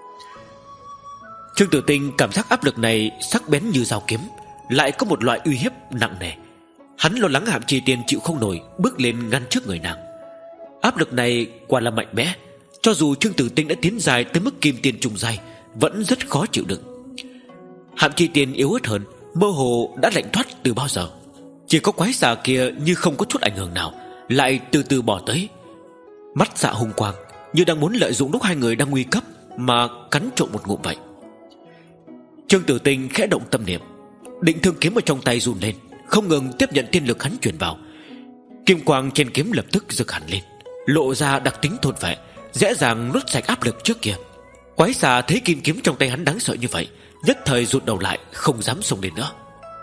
Trương Tử Tinh cảm giác áp lực này sắc bén như dao kiếm, lại có một loại uy hiếp nặng nề. Hắn lo lắng Hạm Chi Tiên chịu không nổi, bước lên ngăn trước người nàng. Áp lực này quả là mạnh mẽ, cho dù Trương Tử Tinh đã tiến dài tới mức kim tiên trung giai, vẫn rất khó chịu đựng. Hạm Chi Tiên yếu ớt hơn, mơ hồ đã lạnh thoát từ bao giờ. Chỉ có quái xà kia như không có chút ảnh hưởng nào, lại từ từ bỏ tới, mắt xạ hung quang, như đang muốn lợi dụng lúc hai người đang nguy cấp mà cắn trộm một ngụm vậy. Trương Tử Tinh khẽ động tâm niệm, định thương kiếm ở trong tay run lên, không ngừng tiếp nhận tiên lực hắn truyền vào. Kim quang trên kiếm lập tức rực hẳn lên, lộ ra đặc tính thôn vệ, dễ dàng nuốt sạch áp lực trước kia. Quái xà thấy kim kiếm trong tay hắn đáng sợ như vậy, nhất thời rụt đầu lại, không dám xông lên nữa.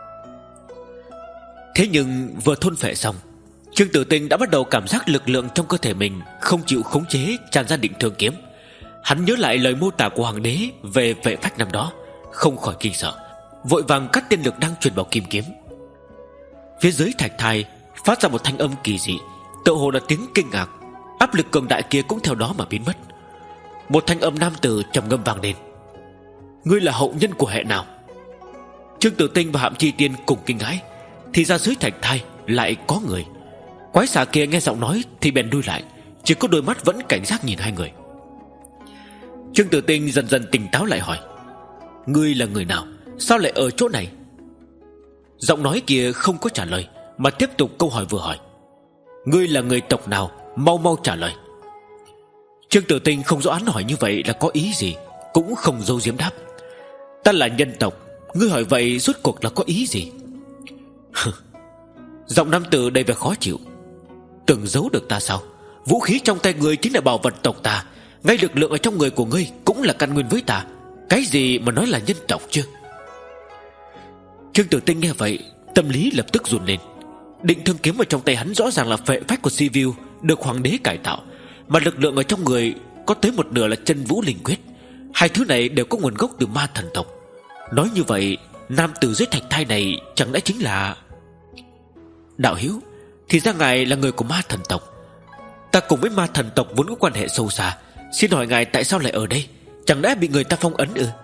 Thế nhưng vừa thôn phệ xong, Trương Tử Tinh đã bắt đầu cảm giác lực lượng trong cơ thể mình không chịu khống chế tràn ra định thương kiếm. Hắn nhớ lại lời mô tả của hoàng đế về vệ phách năm đó, không khỏi kinh sợ, vội vàng cắt tiên lực đang truyền vào kim kiếm. Phía dưới thạch thai phát ra một thanh âm kỳ dị, tựa hồ là tiếng kinh ngạc. Áp lực cường đại kia cũng theo đó mà biến mất. Một thanh âm nam tử trầm ngâm vang lên: "Ngươi là hậu nhân của hệ nào?" Trương Tử Tinh và Hạm Chi Tiên cùng kinh hãi, thì ra dưới thạch thai lại có người. Quái xà kia nghe giọng nói thì bèn đuôi lại, chỉ có đôi mắt vẫn cảnh giác nhìn hai người. Trương Tử Tinh dần dần tỉnh táo lại hỏi: Ngươi là người nào, sao lại ở chỗ này? Giọng nói kia không có trả lời, mà tiếp tục câu hỏi vừa hỏi: Ngươi là người tộc nào, mau mau trả lời. Trương Tử Tinh không rõ hắn hỏi như vậy là có ý gì, cũng không giấu giếm đáp: Ta là nhân tộc. Ngươi hỏi vậy rốt cuộc là có ý gì? Giọng nam tử đầy vẻ khó chịu: Tưởng giấu được ta sao? Vũ khí trong tay ngươi chính là bảo vật tộc ta, ngay lực lượng ở trong người của ngươi cũng là căn nguyên với ta. Cái gì mà nói là nhân tộc chứ? Trương Tử Tinh nghe vậy, tâm lý lập tức run lên. Định thương kiếm ở trong tay hắn rõ ràng là phệ phách của Sivu, được hoàng đế cải tạo, mà lực lượng ở trong người có tới một nửa là chân vũ linh quyết. Hai thứ này đều có nguồn gốc từ ma thần tộc. Nói như vậy, nam tử dưới thạch thai này chẳng lẽ chính là... Đạo hữu, thì ra ngài là người của ma thần tộc. Ta cùng với ma thần tộc vốn có quan hệ sâu xa. Xin hỏi ngài tại sao lại ở đây? Chẳng lẽ bị người ta phong ấn ư?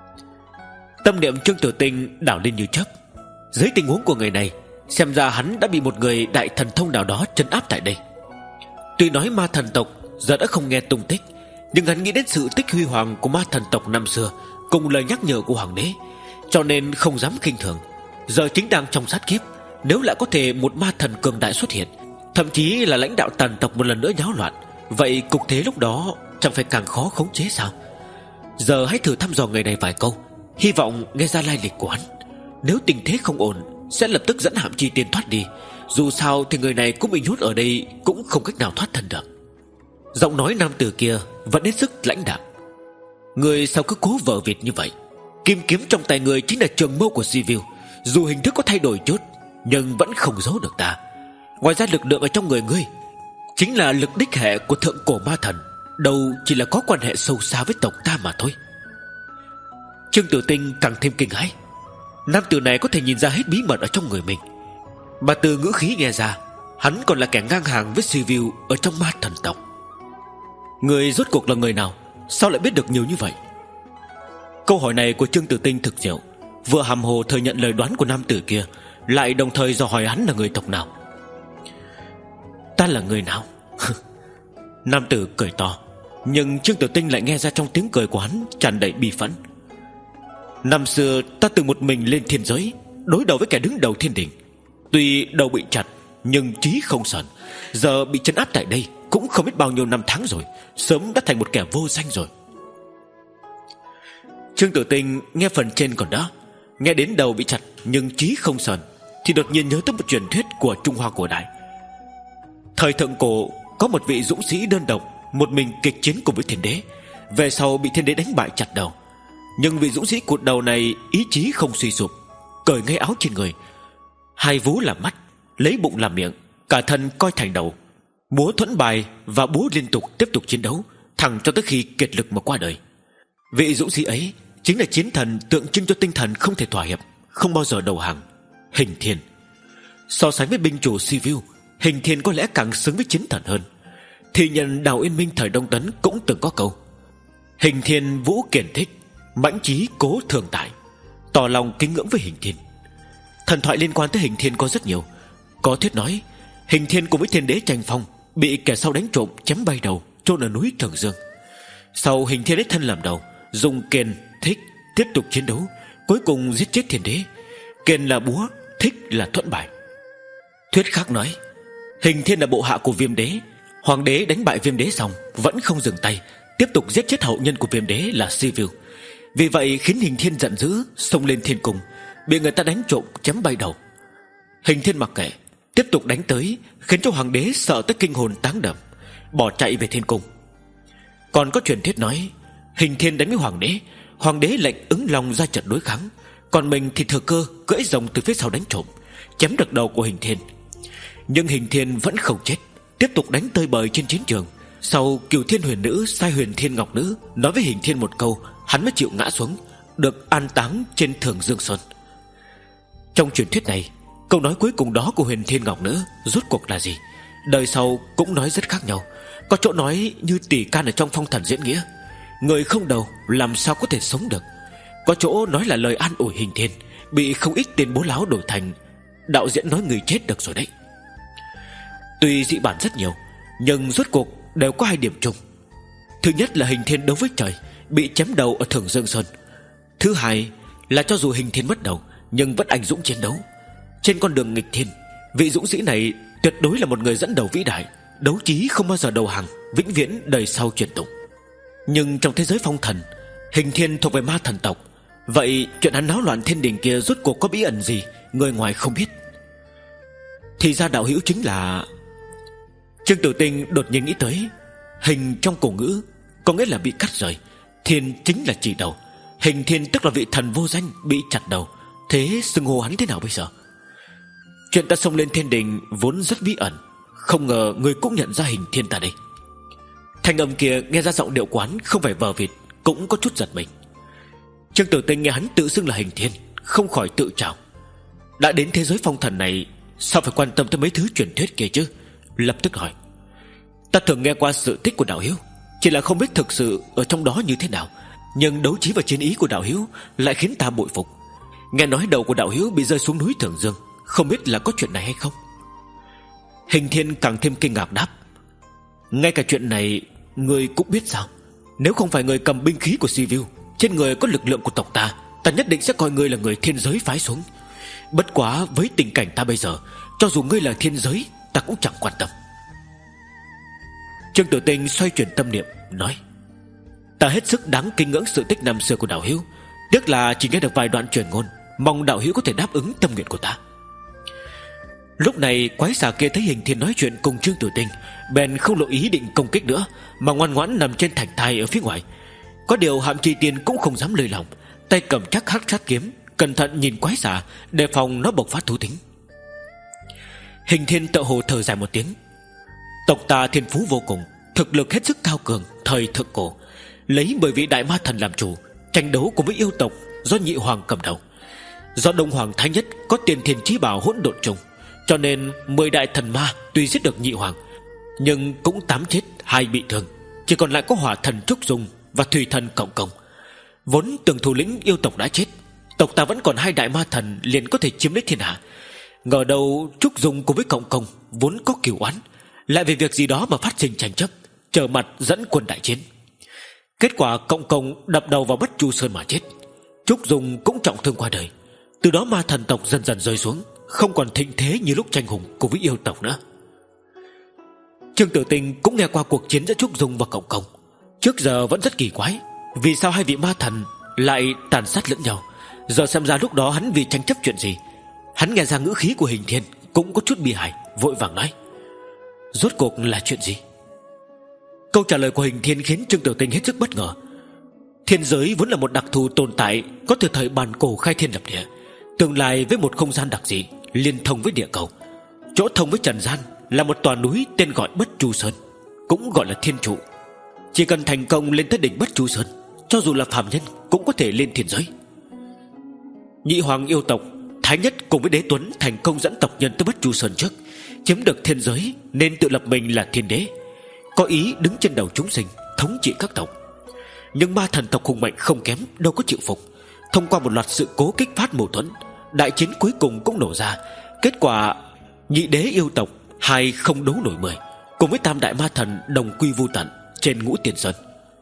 Tâm niệm Trương Tử Tinh đảo lên như chớp. Dưới tình huống của người này, xem ra hắn đã bị một người đại thần thông nào đó trấn áp tại đây. Tuy nói ma thần tộc giờ đã không nghe tung tích, nhưng hắn nghĩ đến sự tích huy hoàng của ma thần tộc năm xưa cùng lời nhắc nhở của hoàng đế, cho nên không dám khinh thường. Giờ chính đang trong sát kiếp, nếu lại có thể một ma thần cường đại xuất hiện, thậm chí là lãnh đạo tàn tộc một lần nữa nháo loạn, vậy cục thế lúc đó chẳng phải càng khó khống chế sao? Giờ hãy thử thăm dò người này vài câu, hy vọng nghe ra lai lịch của hắn. Nếu tình thế không ổn, sẽ lập tức dẫn Hạm Chi Tiên thoát đi. Dù sao thì người này cũng bị nhốt ở đây, cũng không cách nào thoát thân được. Giọng nói nam tử kia vẫn hết sức lãnh đạm: Người sao cứ cố vờ vịt như vậy? Kim kiếm trong tay người chính là trường mâu của Sivu. Dù hình thức có thay đổi chút, nhưng vẫn không giấu được ta. Ngoài ra lực lượng ở trong người ngươi chính là lực đích hệ của thượng cổ ma thần, đâu chỉ là có quan hệ sâu xa với tộc ta mà thôi. Trương Tử Tinh càng thêm kinh hãi. Nam tử này có thể nhìn ra hết bí mật ở trong người mình, mà từ ngữ khí nghe ra, hắn còn là kẻ ngang hàng với Sivu ở trong ma thần tộc. Người rốt cuộc là người nào, sao lại biết được nhiều như vậy? Câu hỏi này của Trương Tử Tinh thực diệu, vừa hàm hồ thừa nhận lời đoán của nam tử kia, lại đồng thời dò hỏi hắn là người tộc nào. Ta là người nào? Nam tử cười to, nhưng Trương Tử Tinh lại nghe ra trong tiếng cười của hắn tràn đầy bi phẫn. Năm xưa ta từng một mình lên thiên giới, đối đầu với kẻ đứng đầu thiên đình. Tuy đầu bị chặt, nhưng trí không sờn. Giờ bị trấn áp tại đây cũng không biết bao nhiêu năm tháng rồi, sớm đã thành một kẻ vô danh rồi. Trương Tử Tinh nghe phần trên còn đó, nghe đến đầu bị chặt nhưng trí không sờn, thì đột nhiên nhớ tới một truyền thuyết của Trung Hoa cổ đại. Thời thượng cổ có một vị dũng sĩ đơn độc, một mình kịch chiến cùng với thiên đế. Về sau bị thiên đế đánh bại chặt đầu, nhưng vị dũng sĩ cụt đầu này ý chí không suy sụp, cởi ngay áo trên người, hai vú làm mắt, lấy bụng làm miệng, cả thân coi thành đầu, múa thuẫn bài và búa liên tục tiếp tục chiến đấu, thẳng cho tới khi kiệt lực mà qua đời. Vị dũng sĩ ấy chính là chiến thần tượng trưng cho tinh thần không thể thỏa hiệp, không bao giờ đầu hàng, Hình Thiên. So sánh với binh chủ Sivu, Hình Thiên có lẽ càng xứng với chiến thần hơn. Thì nhân Đào Yên Minh thời Đông Tấn cũng từng có câu: Hình Thiên vũ kiển thích, mãnh trí cố thường tại, tỏ lòng kính ngưỡng với Hình Thiên. Thần thoại liên quan tới Hình Thiên có rất nhiều. Có thuyết nói Hình Thiên cùng với thiên đế tranh phong, bị kẻ sau đánh trộm chém bay đầu, chôn ở núi Thường Dương. Sau Hình Thiên lấy thân làm đầu, dùng kền thích tiếp tục chiến đấu, cuối cùng giết chết thiên đế. Kền là búa, thích là thuẫn bài. Thuyết khác nói Hình Thiên là bộ hạ của Viêm Đế. Hoàng đế đánh bại Viêm Đế xong vẫn không dừng tay, tiếp tục giết chết hậu nhân của Viêm Đế là Sivu. Vì vậy khiến Hình Thiên giận dữ, xông lên thiên cung, bị người ta đánh trộm chém bay đầu. Hình Thiên mặc kệ, tiếp tục đánh tới, khiến cho hoàng đế sợ tới kinh hồn táng đầm, bỏ chạy về thiên cung. Còn có truyền thuyết nói Hình Thiên đánh với hoàng đế, hoàng đế lệnh ứng long ra trận đối kháng, còn mình thì thừa cơ cưỡi rồng từ phía sau đánh trộm, chém được đầu của Hình Thiên. Nhưng Hình Thiên vẫn không chết, tiếp tục đánh tơi bời trên chiến trường. Sau Cửu Thiên Huyền Nữ sai Huyền Thiên Ngọc Nữ nói với Hình Thiên một câu, hắn mới chịu ngã xuống, được an táng trên Thường Dương Sơn. Trong truyền thuyết này, câu nói cuối cùng đó của Huyền Thiên Ngọc Nữ rốt cuộc là gì? Đời sau cũng nói rất khác nhau. Có chỗ nói như tỷ can ở trong Phong Thần Diễn Nghĩa, người không đầu làm sao có thể sống được. Có chỗ nói là lời an ủi Hình Thiên, bị không ít tên bố láo đổi thành đạo diễn nói người chết được rồi đấy. Tuy dị bản rất nhiều, nhưng rốt cuộc đều có hai điểm chung. Thứ nhất là Hình Thiên đấu với trời, bị chém đầu ở Thường Dương Sơn. Thứ hai là cho dù Hình Thiên mất đầu nhưng vẫn anh dũng chiến đấu. Trên con đường nghịch thiên, vị dũng sĩ này tuyệt đối là một người dẫn đầu vĩ đại, đấu trí không bao giờ đầu hàng, vĩnh viễn đời sau truyền tụng. Nhưng trong thế giới phong thần, Hình Thiên thuộc về ma thần tộc. Vậy chuyện hắn náo loạn thiên đình kia rốt cuộc có bí ẩn gì người ngoài không biết? Thì ra đạo hữu chính là... Trương Tử Tinh đột nhiên nghĩ tới, hình trong cổ ngữ có nghĩa là bị cắt rời, thiên chính là chỉ đầu. Hình Thiên tức là vị thần vô danh bị chặt đầu. Thế xưng hô hắn thế nào bây giờ? Chuyện ta xông lên thiên đình vốn rất bí ẩn, không ngờ người cũng nhận ra Hình Thiên ta đây. Thanh âm kia nghe ra giọng điệu quán không phải vờ vịt, cũng có chút giật mình. Trương Tử Tinh nghe hắn tự xưng là Hình Thiên, không khỏi tự trào. Đã đến thế giới phong thần này, sao phải quan tâm tới mấy thứ truyền thuyết kia chứ? Lập tức hỏi: Ta thường nghe qua sự tích của đạo hiếu, chỉ là không biết thực sự ở trong đó như thế nào. Nhưng đấu trí và chiến ý của đạo hiếu lại khiến ta bội phục. Nghe nói đầu của đạo hiếu bị rơi xuống núi Thường Dương, không biết là có chuyện này hay không? Hình Thiên càng thêm kinh ngạc đáp: Ngay cả chuyện này người cũng biết sao? Nếu không phải người cầm binh khí của Sivu, trên người có lực lượng của tộc ta, ta nhất định sẽ coi ngươi là người thiên giới phái xuống. Bất quá với tình cảnh ta bây giờ, cho dù ngươi là thiên giới, ta cũng chẳng quan tâm. Trương Tử Tinh xoay chuyển tâm niệm nói: Ta hết sức đáng kinh ngưỡng sự tích năm xưa của đạo hiếu, tiếc là chỉ nghe được vài đoạn truyền ngôn, mong đạo hiếu có thể đáp ứng tâm nguyện của ta. Lúc này quái xà kia thấy Hình Thiên nói chuyện cùng Trương Tử Tinh, bèn không lộ ý định công kích nữa, mà ngoan ngoãn nằm trên thạch thai ở phía ngoài. Có điều Hạm Trì Tiên cũng không dám lơi lòng, tay cầm chắc hắc sát kiếm, cẩn thận nhìn quái xà, đề phòng nó bộc phát thú tính. Hình Thiên tựa hồ thở dài một tiếng: Tộc ta thiên phú vô cùng, thực lực hết sức cao cường, thời thượng cổ, lấy bởi vị đại ma thần làm chủ, tranh đấu cùng với yêu tộc do Nhị Hoàng cầm đầu. Do Đông Hoàng Thái Nhất có tiền thiên chí bảo hỗn độn trùng, cho nên mười đại thần ma tuy giết được Nhị Hoàng, nhưng cũng tám chết hai bị thương, chỉ còn lại có Hỏa thần Trúc Dung và Thủy thần Cộng Công. Vốn từng thủ lĩnh yêu tộc đã chết, tộc ta vẫn còn hai đại ma thần liền có thể chiếm lấy thiên hạ. Ngờ đâu Trúc Dung cùng với Cộng Công vốn có cừu oán, lại vì việc gì đó mà phát sinh tranh chấp, trở mặt dẫn quân đại chiến. Kết quả Cộng Công đập đầu vào Bất Chu Sơn mà chết, Trúc Dung cũng trọng thương qua đời. Từ đó ma thần tộc dần dần rơi xuống, không còn thịnh thế như lúc tranh hùng cùng với yêu tộc nữa. Trương Tử Tinh cũng nghe qua cuộc chiến giữa Trúc Dung và Cộng Công, trước giờ vẫn rất kỳ quái, vì sao hai vị ma thần lại tàn sát lẫn nhau. Giờ xem ra lúc đó hắn vì tranh chấp chuyện gì. Hắn nghe ra ngữ khí của Hình Thiên cũng có chút bi hài, vội vàng nói: Rốt cuộc là chuyện gì? Câu trả lời của Hình Thiên khiến Trương Tử Tinh hết sức bất ngờ. Thiên giới vốn là một đặc thù tồn tại, có từ thời bàn cổ khai thiên lập địa, tương lai với một không gian đặc dị liên thông với địa cầu. Chỗ thông với trần gian là một tòa núi tên gọi Bất Chu Sơn, cũng gọi là Thiên Trụ. Chỉ cần thành công lên tới đỉnh Bất Chu Sơn, cho dù là phàm nhân cũng có thể lên thiên giới. Nhị Hoàng yêu tộc Thái Nhất cùng với Đế Tuấn thành công dẫn tộc nhân tới Bất Chu Sơn trước, chiếm được thiên giới nên tự lập mình là thiên đế, có ý đứng trên đầu chúng sinh, thống trị các tộc. Nhưng ma thần tộc hùng mạnh không kém đâu có chịu phục. Thông qua một loạt sự cố kích phát mâu thuẫn, đại chiến cuối cùng cũng nổ ra. Kết quả nhị đế yêu tộc hai không đấu nổi mười, cùng với tam đại ma thần đồng quy vu tận trên Ngũ Tiên Sơn.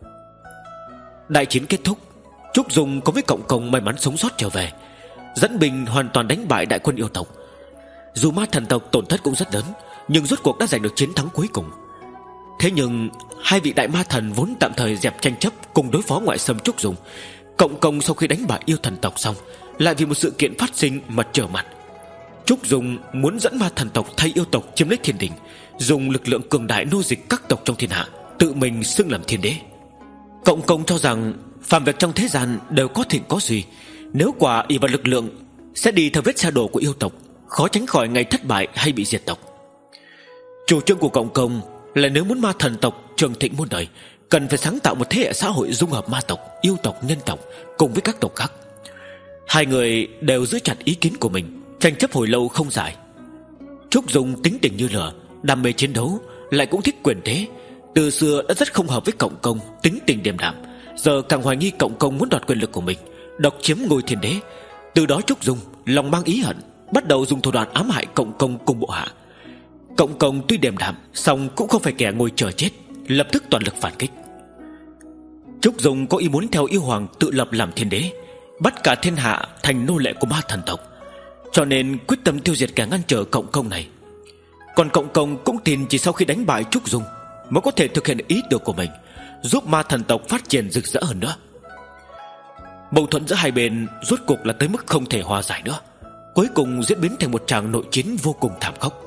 Đại chiến kết thúc, Trúc Dung có với Cộng Công may mắn sống sót trở về, dẫn binh hoàn toàn đánh bại đại quân yêu tộc. Dù ma thần tộc tổn thất cũng rất lớn, nhưng rốt cuộc đã giành được chiến thắng cuối cùng. Thế nhưng hai vị đại ma thần vốn tạm thời dẹp tranh chấp cùng đối phó ngoại xâm Trúc Dung. Cộng Công sau khi đánh bại yêu thần tộc xong, lại vì một sự kiện phát sinh mà trở mặt. Trúc Dung muốn dẫn ma thần tộc thay yêu tộc chiếm lấy thiên đình, dùng lực lượng cường đại nô dịch các tộc trong thiên hạ, tự mình xưng làm thiên đế. Cộng Công cho rằng phàm việc trong thế gian đều có thịnh có suy, nếu quả ỷ vào lực lượng sẽ đi theo vết xe đổ của yêu tộc, khó tránh khỏi ngày thất bại hay bị diệt tộc. Chủ trương của Cộng Công là nếu muốn ma thần tộc trường thịnh muôn đời, cần phải sáng tạo một thế hệ xã hội dung hợp ma tộc, yêu tộc, nhân tộc cùng với các tộc khác. Hai người đều giữ chặt ý kiến của mình, tranh chấp hồi lâu không giải. Trúc Dung tính tình như lửa, đam mê chiến đấu, lại cũng thích quyền thế, từ xưa đã rất không hợp với Cộng Công tính tình điềm đạm, giờ càng hoài nghi Cộng Công muốn đoạt quyền lực của mình, độc chiếm ngôi thiên đế. Từ đó Trúc Dung lòng mang ý hận, bắt đầu dùng thủ đoạn ám hại Cộng Công cùng bộ hạ. Cộng Công tuy điềm đạm, song cũng không phải kẻ ngồi chờ chết, lập tức toàn lực phản kích. Trúc Dung có ý muốn theo yêu hoàng tự lập làm thiên đế, bắt cả thiên hạ thành nô lệ của ma thần tộc, cho nên quyết tâm tiêu diệt kẻ ngăn trở Cộng Công này. Còn Cộng Công cũng tin chỉ sau khi đánh bại Trúc Dung mới có thể thực hiện ý tưởng của mình, giúp ma thần tộc phát triển rực rỡ hơn nữa. Mâu thuẫn giữa hai bên rốt cuộc là tới mức không thể hòa giải nữa, cuối cùng diễn biến thành một tràng nội chiến vô cùng thảm khốc.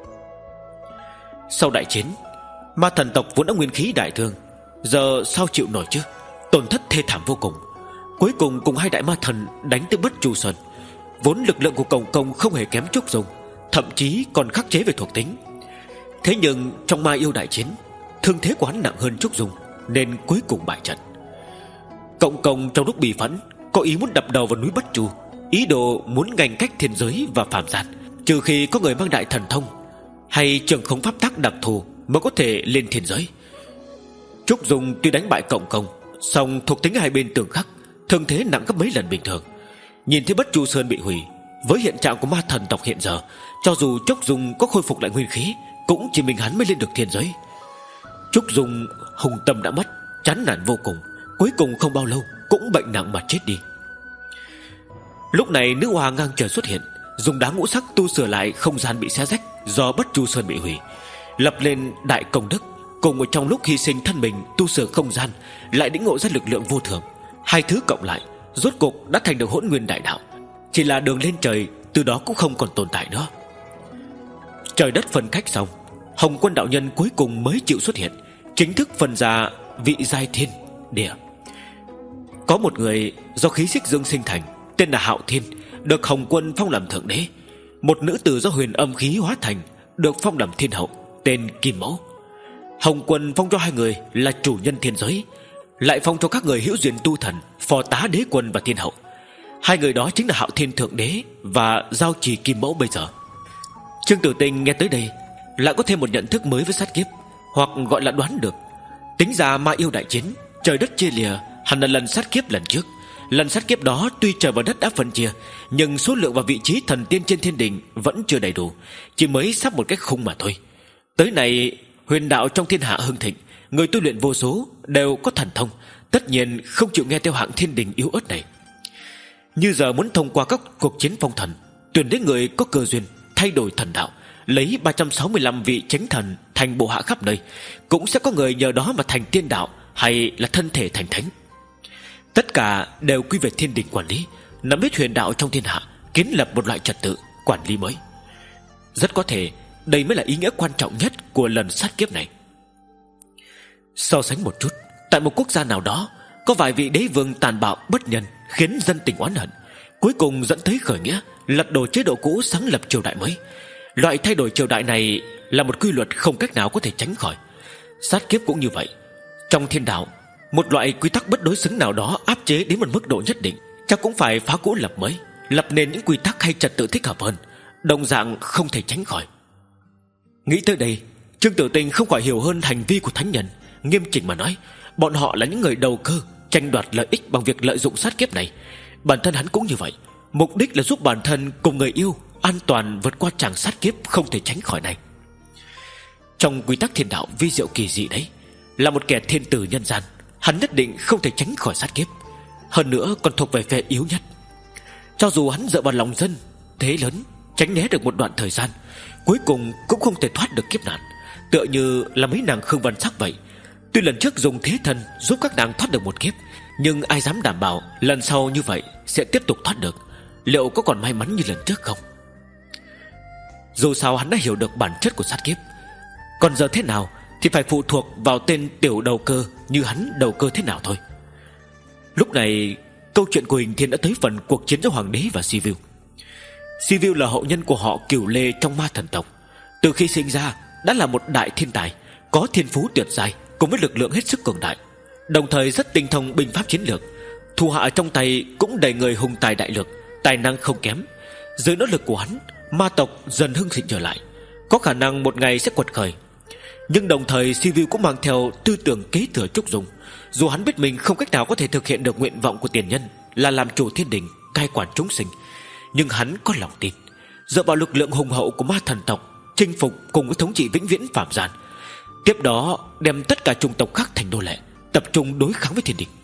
Sau đại chiến, ma thần tộc vốn đã nguyên khí đại thương, giờ sao chịu nổi chứ, tổn thất thê thảm vô cùng. Cuối cùng cùng hai đại ma thần đánh tới Bất Chu Sơn. Vốn lực lượng của Cộng Công không hề kém Trúc Dung, thậm chí còn khắc chế về thuộc tính. Thế nhưng trong ma yêu đại chiến, thương thế của hắn nặng hơn Trúc Dung, nên cuối cùng bại trận. Cộng Công trong lúc bị phẫn có ý muốn đập đầu vào núi Bất Chu, ý đồ muốn ngành cách thiên giới và phàm gian, trừ khi có người mang đại thần thông hay trường không pháp tắc đặc thù mới có thể lên thiên giới. Trúc Dung tuy đánh bại Cộng Công, song thuộc tính hai bên tương khắc, thương thế nặng gấp mấy lần bình thường. Nhìn thấy Bất Chu Sơn bị hủy, với hiện trạng của ma thần tộc hiện giờ, cho dù Trúc Dung có khôi phục lại nguyên khí, cũng chỉ mình hắn mới lên được thiên giới. Trúc Dung hùng tâm đã mất, chán nản vô cùng, cuối cùng không bao lâu cũng bệnh nặng mà chết đi. Lúc này nữ hoa ngang trời xuất hiện, dùng đá ngũ sắc tu sửa lại không gian bị xé rách do Bất Chu Sơn bị hủy, lập lên đại công đức. Cùng ở trong lúc hy sinh thân mình tu sửa không gian, lại đĩnh ngộ ra lực lượng vô thường. Hai thứ cộng lại, rốt cuộc đã thành được Hỗn Nguyên Đại Đạo. Chỉ là đường lên trời từ đó cũng không còn tồn tại nữa. Trời đất phân cách xong, Hồng Quân đạo nhân cuối cùng mới chịu xuất hiện, chính thức phân ra vị giai thiên địa. Có một người do khí xích dương sinh thành, tên là Hạo Thiên, được Hồng Quân phong làm thượng đế. Một nữ tử do huyền âm khí hóa thành, được phong làm thiên hậu, tên Kim Mẫu. Hồng Quân phong cho hai người là chủ nhân thiên giới, lại phong cho các người hữu duyên tu thần, phò tá đế quân và thiên hậu. Hai người đó chính là Hạo Thiên thượng đế và Giao Trì Kim Mẫu bây giờ. Trương Tử Tinh nghe tới đây lại có thêm một nhận thức mới với sát kiếp, hoặc gọi là đoán được. Tính ra ma yêu đại chiến, trời đất chia lìa hẳn là lần sát kiếp lần trước. Lần sát kiếp đó tuy trời và đất đã phân chia, nhưng số lượng và vị trí thần tiên trên thiên đình vẫn chưa đầy đủ, chỉ mới sắp một cách khung mà thôi. Tới này huyền đạo trong thiên hạ hưng thịnh, người tu luyện vô số đều có thần thông, tất nhiên không chịu nghe theo hạng thiên đình yếu ớt này. Như giờ muốn thông qua các cuộc chiến phong thần, tuyển đến người có cơ duyên thay đổi thần đạo, lấy ba trăm sáu mươi lăm vị chánh thần thành bộ hạ khắp nơi, cũng sẽ có người nhờ đó mà thành tiên đạo hay là thân thể thành thánh. Tất cả đều quy về thiên đình quản lý, nắm biết huyền đạo trong thiên hạ, kiến lập một loại trật tự quản lý mới. Rất có thể đây mới là ý nghĩa quan trọng nhất của lần sát kiếp này. So sánh một chút, tại một quốc gia nào đó có vài vị đế vương tàn bạo bất nhân, khiến dân tình oán hận, cuối cùng dẫn tới khởi nghĩa, lật đổ chế độ cũ, sáng lập triều đại mới. Loại thay đổi triều đại này là một quy luật không cách nào có thể tránh khỏi. Sát kiếp cũng như vậy. Trong thiên đạo, một loại quy tắc bất đối xứng nào đó áp chế đến một mức độ nhất định, chắc cũng phải phá cũ lập mới, lập nên những quy tắc hay trật tự thích hợp hơn, đồng dạng không thể tránh khỏi. Nghĩ tới đây, Trương Tử Tinh không khỏi hiểu hơn hành vi của thánh nhân. Nghiêm chỉnh mà nói, bọn họ là những người đầu cơ, tranh đoạt lợi ích bằng việc lợi dụng sát kiếp này. Bản thân hắn cũng như vậy, mục đích là giúp bản thân cùng người yêu an toàn vượt qua tràng sát kiếp không thể tránh khỏi này. Trong quy tắc thiên đạo vi diệu kỳ dị đấy, là một kẻ thiên tử nhân gian, hắn nhất định không thể tránh khỏi sát kiếp, hơn nữa còn thuộc về phe yếu nhất. Cho dù hắn dựa vào lòng dân thế lớn, tránh né được một đoạn thời gian, cuối cùng cũng không thể thoát được kiếp nạn. Tựa như là mấy nàng Khương Văn Sắc vậy, tuy lần trước dùng thế thân giúp các nàng thoát được một kiếp, nhưng ai dám đảm bảo lần sau như vậy sẽ tiếp tục thoát được? Liệu có còn may mắn như lần trước không? Dù sao hắn đã hiểu được bản chất của sát kiếp, còn giờ thế nào thì phải phụ thuộc vào tên tiểu đầu cơ như hắn đầu cơ thế nào thôi. Lúc này câu chuyện của Hình Thiên đã tới phần cuộc chiến giữa Hoàng đế và Sivu. Sivu là hậu nhân của họ Cửu Lê trong ma thần tộc. Từ khi sinh ra đã là một đại thiên tài, có thiên phú tuyệt giai cùng với lực lượng hết sức cường đại, đồng thời rất tinh thông binh pháp chiến lược. Thủ hạ trong tay cũng đầy người hùng tài đại lược, tài năng không kém. Dưới nỗ lực của hắn, ma tộc dần hưng thịnh trở lại, có khả năng một ngày sẽ quật khởi. Nhưng đồng thời Sivu cũng mang theo tư tưởng kế thừa Trúc Dung. Dù hắn biết mình không cách nào có thể thực hiện được nguyện vọng của tiền nhân là làm chủ thiên đình, cai quản chúng sinh, nhưng hắn có lòng tin, dựa vào lực lượng hùng hậu của ma thần tộc, chinh phục cùng với thống trị vĩnh viễn phạm gian, tiếp đó đem tất cả chủng tộc khác thành nô lệ, tập trung đối kháng với thiên đình.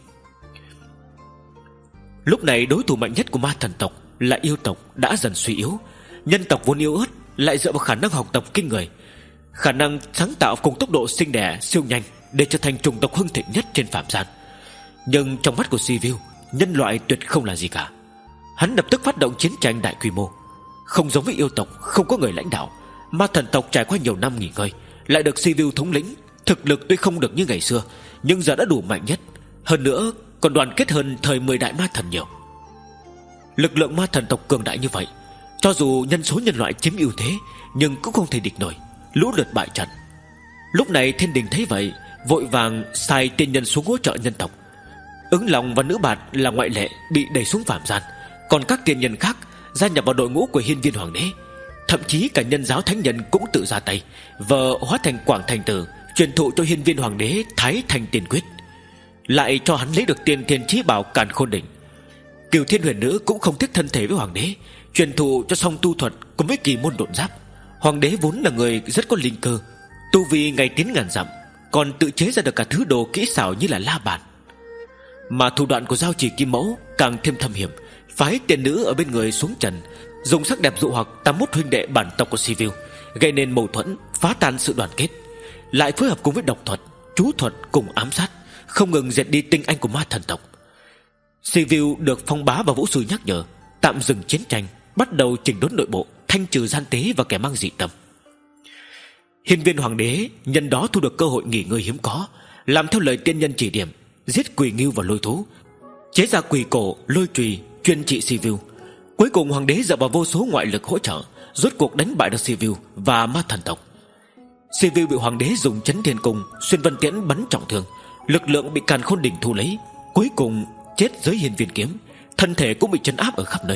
Lúc này đối thủ mạnh nhất của ma thần tộc là yêu tộc đã dần suy yếu. Nhân tộc vốn yếu ớt lại dựa vào khả năng học tập kinh người, khả năng sáng tạo cùng tốc độ sinh đẻ siêu nhanh để trở thành chủng tộc hưng thịnh nhất trên phạm gian. Nhưng trong mắt của Sivu, nhân loại tuyệt không là gì cả. Hắn lập tức phát động chiến tranh đại quy mô. Không giống với yêu tộc không có người lãnh đạo, ma thần tộc trải qua nhiều năm nghỉ ngơi lại được Sivu thống lĩnh. Thực lực tuy không được như ngày xưa, nhưng giờ đã đủ mạnh nhất. Hơn nữa còn đoàn kết hơn thời mười đại ma thần nhiều. Lực lượng ma thần tộc cường đại như vậy, cho dù nhân số nhân loại chiếm ưu thế, nhưng cũng không thể địch nổi, lũ lượt bại trận. Lúc này thiên đình thấy vậy, vội vàng sai tiên nhân xuống hỗ trợ nhân tộc. Ứng Long và Nữ Bạt là ngoại lệ, bị đẩy xuống phạm gian. Còn các tiên nhân khác gia nhập vào đội ngũ của Hiên Viên Hoàng đế. Thậm chí cả nhân giáo thánh nhân cũng tự ra tay, vờ hóa thành Quảng Thành Tử, truyền thụ cho Hiên Viên Hoàng đế Thái Thành Tiên Quyết, lại cho hắn lấy được tiên thiên chí bảo Càn Khôn Đỉnh. Cửu Thiên Huyền Nữ cũng không tiếc thân thể với hoàng đế, truyền thụ cho song tu thuật cùng với kỳ môn độn giáp. Hoàng đế vốn là người rất có linh cơ, tu vi ngày tiến ngàn dặm, còn tự chế ra được cả thứ đồ kỹ xảo như là la bàn. Mà thủ đoạn của Giao Chỉ Kim Mẫu càng thêm thâm hiểm, phái tiên nữ ở bên người xuống trần, dùng sắc đẹp dụ hoặc tám mốt huynh đệ bản tộc của Sivu, gây nên mâu thuẫn, phá tan sự đoàn kết. Lại phối hợp cùng với độc thuật, chú thuật cùng ám sát, không ngừng diệt đi tinh anh của ma thần tộc. Sivu được Phong Bá và Vũ Sư nhắc nhở tạm dừng chiến tranh, bắt đầu chỉnh đốn nội bộ, thanh trừ gian tế và kẻ mang dị tâm. Hiên Viên Hoàng đế nhân đó thu được cơ hội nghỉ ngơi hiếm có, làm theo lời tiên nhân chỉ điểm, giết quỷ ngưu và lôi thú, chế ra quỷ cổ, lôi chùy chuyên trị Sivu. Cuối cùng hoàng đế dựa vào vô số ngoại lực hỗ trợ, rốt cuộc đánh bại được Sivu và ma thần tộc. Sivu bị hoàng đế dùng chấn thiên cung, xuyên vân tiễn bắn trọng thương, lực lượng bị Càn Khôn Đỉnh thu lấy, cuối cùng chết dưới Hiên Viên kiếm, thân thể cũng bị trấn áp ở khắp nơi.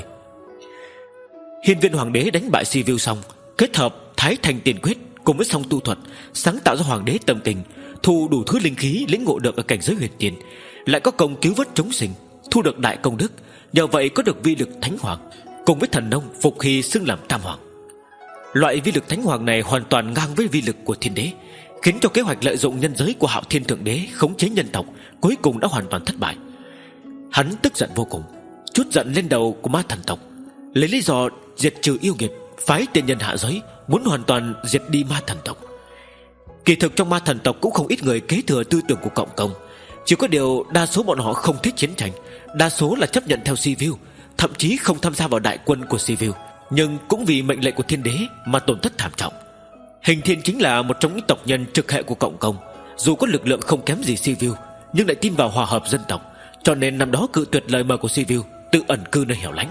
Hiên Viên Hoàng đế đánh bại Sivu xong, kết hợp Thái Thành Tiên Quyết cùng với song tu thuật, sáng tạo ra hoàng đế tâm kinh, thu đủ thứ linh khí lĩnh ngộ được ở cảnh giới huyền tiên, lại có công cứu vớt chúng sinh, thu được đại công đức, nhờ vậy có được vi lực thánh hoàng, cùng với thần nông Phục Hy xưng làm tam hoàng. Loại vi lực thánh hoàng này hoàn toàn ngang với vi lực của thiên đế, khiến cho kế hoạch lợi dụng nhân giới của Hạo Thiên Thượng Đế khống chế nhân tộc cuối cùng đã hoàn toàn thất bại. Hắn tức giận vô cùng, trút giận lên đầu của ma thần tộc, lấy lý do diệt trừ yêu nghiệt, phái tiên nhân hạ giới, muốn hoàn toàn diệt đi ma thần tộc. Kỳ thực trong ma thần tộc cũng không ít người kế thừa tư tưởng của Cộng Công, chỉ có điều đa số bọn họ không thích chiến tranh, đa số là chấp nhận theo Sivu, thậm chí không tham gia vào đại quân của Sivu, nhưng cũng vì mệnh lệnh của thiên đế mà tổn thất thảm trọng. Hình Thiên chính là một trong những tộc nhân trực hệ của Cộng Công, dù có lực lượng không kém gì Sivu, nhưng lại tin vào hòa hợp dân tộc, cho nên năm đó cự tuyệt lời mời của Sivu, tự ẩn cư nơi hẻo lánh.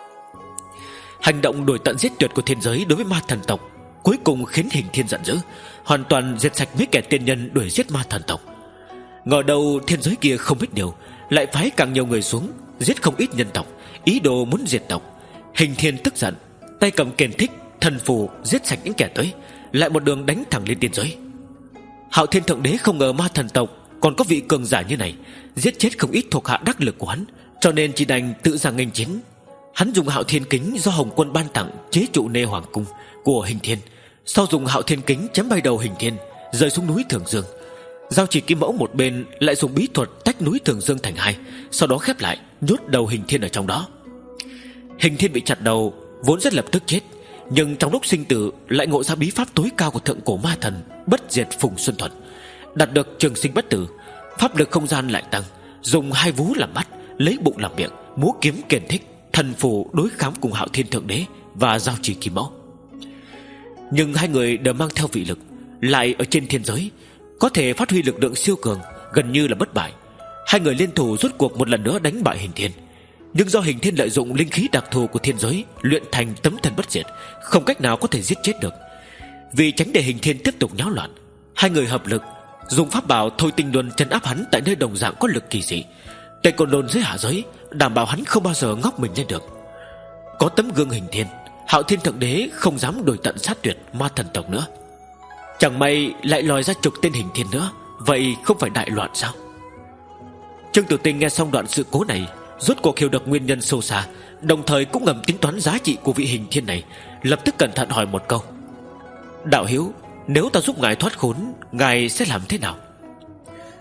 Hành động đuổi tận giết tuyệt của thiên giới đối với ma thần tộc cuối cùng khiến Hình Thiên giận dữ, hoàn toàn diệt sạch mấy kẻ tiên nhân đuổi giết ma thần tộc. Ngờ đâu thiên giới kia không biết điều, lại phái càng nhiều người xuống, giết không ít nhân tộc, ý đồ muốn diệt tộc. Hình Thiên tức giận, tay cầm kền thích, thần phù giết sạch những kẻ tới, lại một đường đánh thẳng lên tiên giới. Hạo Thiên Thượng Đế không ngờ ma thần tộc còn có vị cường giả như này, giết chết không ít thuộc hạ đắc lực của hắn, cho nên chỉ đành tự ra nghênh chiến. Hắn dùng Hạo Thiên Kính do Hồng Quân ban tặng chế trụ nê hoàng cung của Hình Thiên, sau dùng Hạo Thiên Kính chém bay đầu Hình Thiên, rơi xuống núi Thường Dương. Giao Chỉ Kim Mẫu một bên lại dùng bí thuật tách núi Thường Dương thành hai, sau đó khép lại, nhốt đầu Hình Thiên ở trong đó. Hình Thiên bị chặt đầu, vốn rất lập tức chết, nhưng trong lúc sinh tử lại ngộ ra bí pháp tối cao của thượng cổ ma thần Bất Diệt Phùng Xuân Thuật, đạt được trường sinh bất tử, pháp lực không gian lại tăng, dùng hai vú làm mắt, lấy bụng làm miệng, múa kiếm kền thích, thần phù đối kháng cùng Hạo Thiên Thượng Đế và Giao Chỉ Kim Mẫu. Nhưng hai người đều mang theo vị lực, lại ở trên thiên giới, có thể phát huy lực lượng siêu cường, gần như là bất bại. Hai người liên thủ rốt cuộc một lần nữa đánh bại Hình Thiên, nhưng do Hình Thiên lợi dụng linh khí đặc thù của thiên giới luyện thành tấm thần bất diệt, không cách nào có thể giết chết được. Vì tránh để Hình Thiên tiếp tục nháo loạn, hai người hợp lực dùng pháp bảo Thôi Tinh Luân trấn áp hắn tại nơi đồng dạng có lực kỳ dị, tay còn đồn dưới hạ giới, đảm bảo hắn không bao giờ ngóc mình lên được. Có tấm gương Hình Thiên, Hạo Thiên Thượng Đế không dám đuổi tận sát tuyệt ma thần tộc nữa. Chẳng may lại lòi ra chục tên Hình Thiên nữa, vậy không phải đại loạn sao? Trương Tử Tinh nghe xong đoạn sự cố này, rốt cuộc hiểu được nguyên nhân sâu xa, đồng thời cũng ngầm tính toán giá trị của vị Hình Thiên này, lập tức cẩn thận hỏi một câu: đạo hữu, nếu ta giúp ngài thoát khốn, ngài sẽ làm thế nào?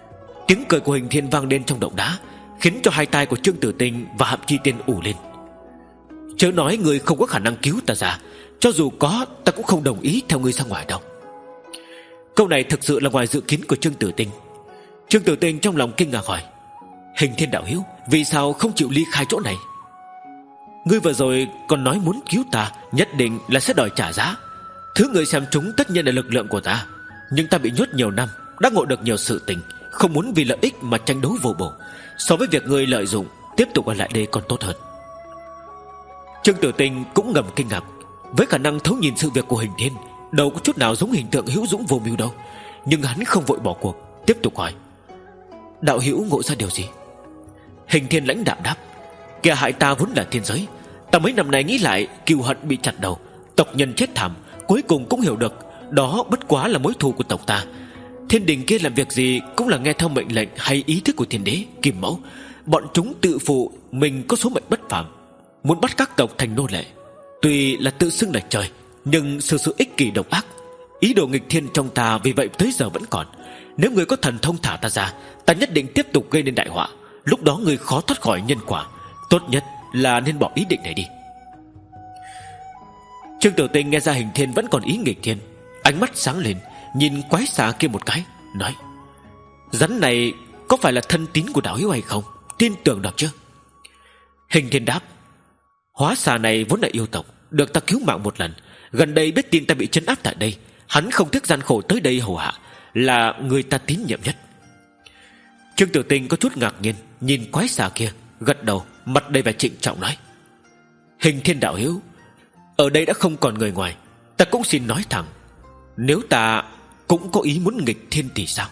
Tiếng cười của Hình Thiên vang lên trong động đá, khiến cho hai tai của Trương Tử Tinh và Hạm Chi Tiên ù lên. Chớ nói người không có khả năng cứu ta ra, cho dù có ta cũng không đồng ý theo ngươi ra ngoài đâu. Câu này thực sự là ngoài dự kiến của Trương Tử Tinh. Trương Tử Tinh trong lòng kinh ngạc hỏi: Hình Thiên đạo hữu, vì sao không chịu ly khai chỗ này? Ngươi vừa rồi còn nói muốn cứu ta, nhất định là sẽ đòi trả giá. Thứ ngươi xem chúng tất nhiên là lực lượng của ta, nhưng ta bị nhốt nhiều năm, đã ngộ được nhiều sự tình, không muốn vì lợi ích mà tranh đấu vô bổ. So với việc ngươi lợi dụng, tiếp tục ở lại đây còn tốt hơn. Trương Tử Tinh cũng ngầm kinh ngạc. Với khả năng thấu nhìn sự việc của Hình Thiên, đâu có chút nào giống hình tượng hữu dũng vô mưu đâu. Nhưng hắn không vội bỏ cuộc, tiếp tục hỏi: đạo hữu ngộ ra điều gì? Hình Thiên lãnh đạm đáp: kẻ hại ta vốn là thiên giới. Ta mấy năm nay nghĩ lại, cừu hận bị chặt đầu, tộc nhân chết thảm, cuối cùng cũng hiểu được đó bất quá là mối thù của tộc ta. Thiên đình kia làm việc gì cũng là nghe theo mệnh lệnh hay ý thức của thiên đế, Kim Mẫu. Bọn chúng tự phụ mình có số mệnh bất phàm, muốn bắt các tộc thành nô lệ. Tuy là tự xưng là trời, nhưng sự sự ích kỷ độc ác, ý đồ nghịch thiên trong ta vì vậy tới giờ vẫn còn. Nếu người có thần thông thả ta ra, ta nhất định tiếp tục gây nên đại họa. Lúc đó người khó thoát khỏi nhân quả. Tốt nhất là nên bỏ ý định này đi. Trương Tử Tinh nghe ra Hình Thiên vẫn còn ý nghịch thiên, ánh mắt sáng lên, nhìn quái xà kia một cái, nói: rắn này có phải là thân tín của đạo hữu hay không? Tin tưởng được chứ? Hình Thiên đáp: hóa xà này vốn là yêu tộc, được ta cứu mạng một lần. Gần đây biết tin ta bị trấn áp tại đây, hắn không tiếc gian khổ tới đây hầu hạ, là người ta tín nhiệm nhất. Trương Tử Tinh có chút ngạc nhiên, nhìn quái xà kia, gật đầu, mặt đầy vẻ trịnh trọng nói: Hình Thiên đạo hữu, ở đây đã không còn người ngoài, ta cũng xin nói thẳng, nếu ta cũng có ý muốn nghịch thiên thì sao?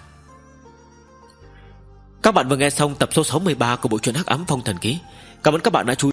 Các bạn vừa nghe xong tập số sáu mươi ba của bộ truyện Hắc Ám Phong Thần Ký. Cảm ơn các bạn đã chú ý.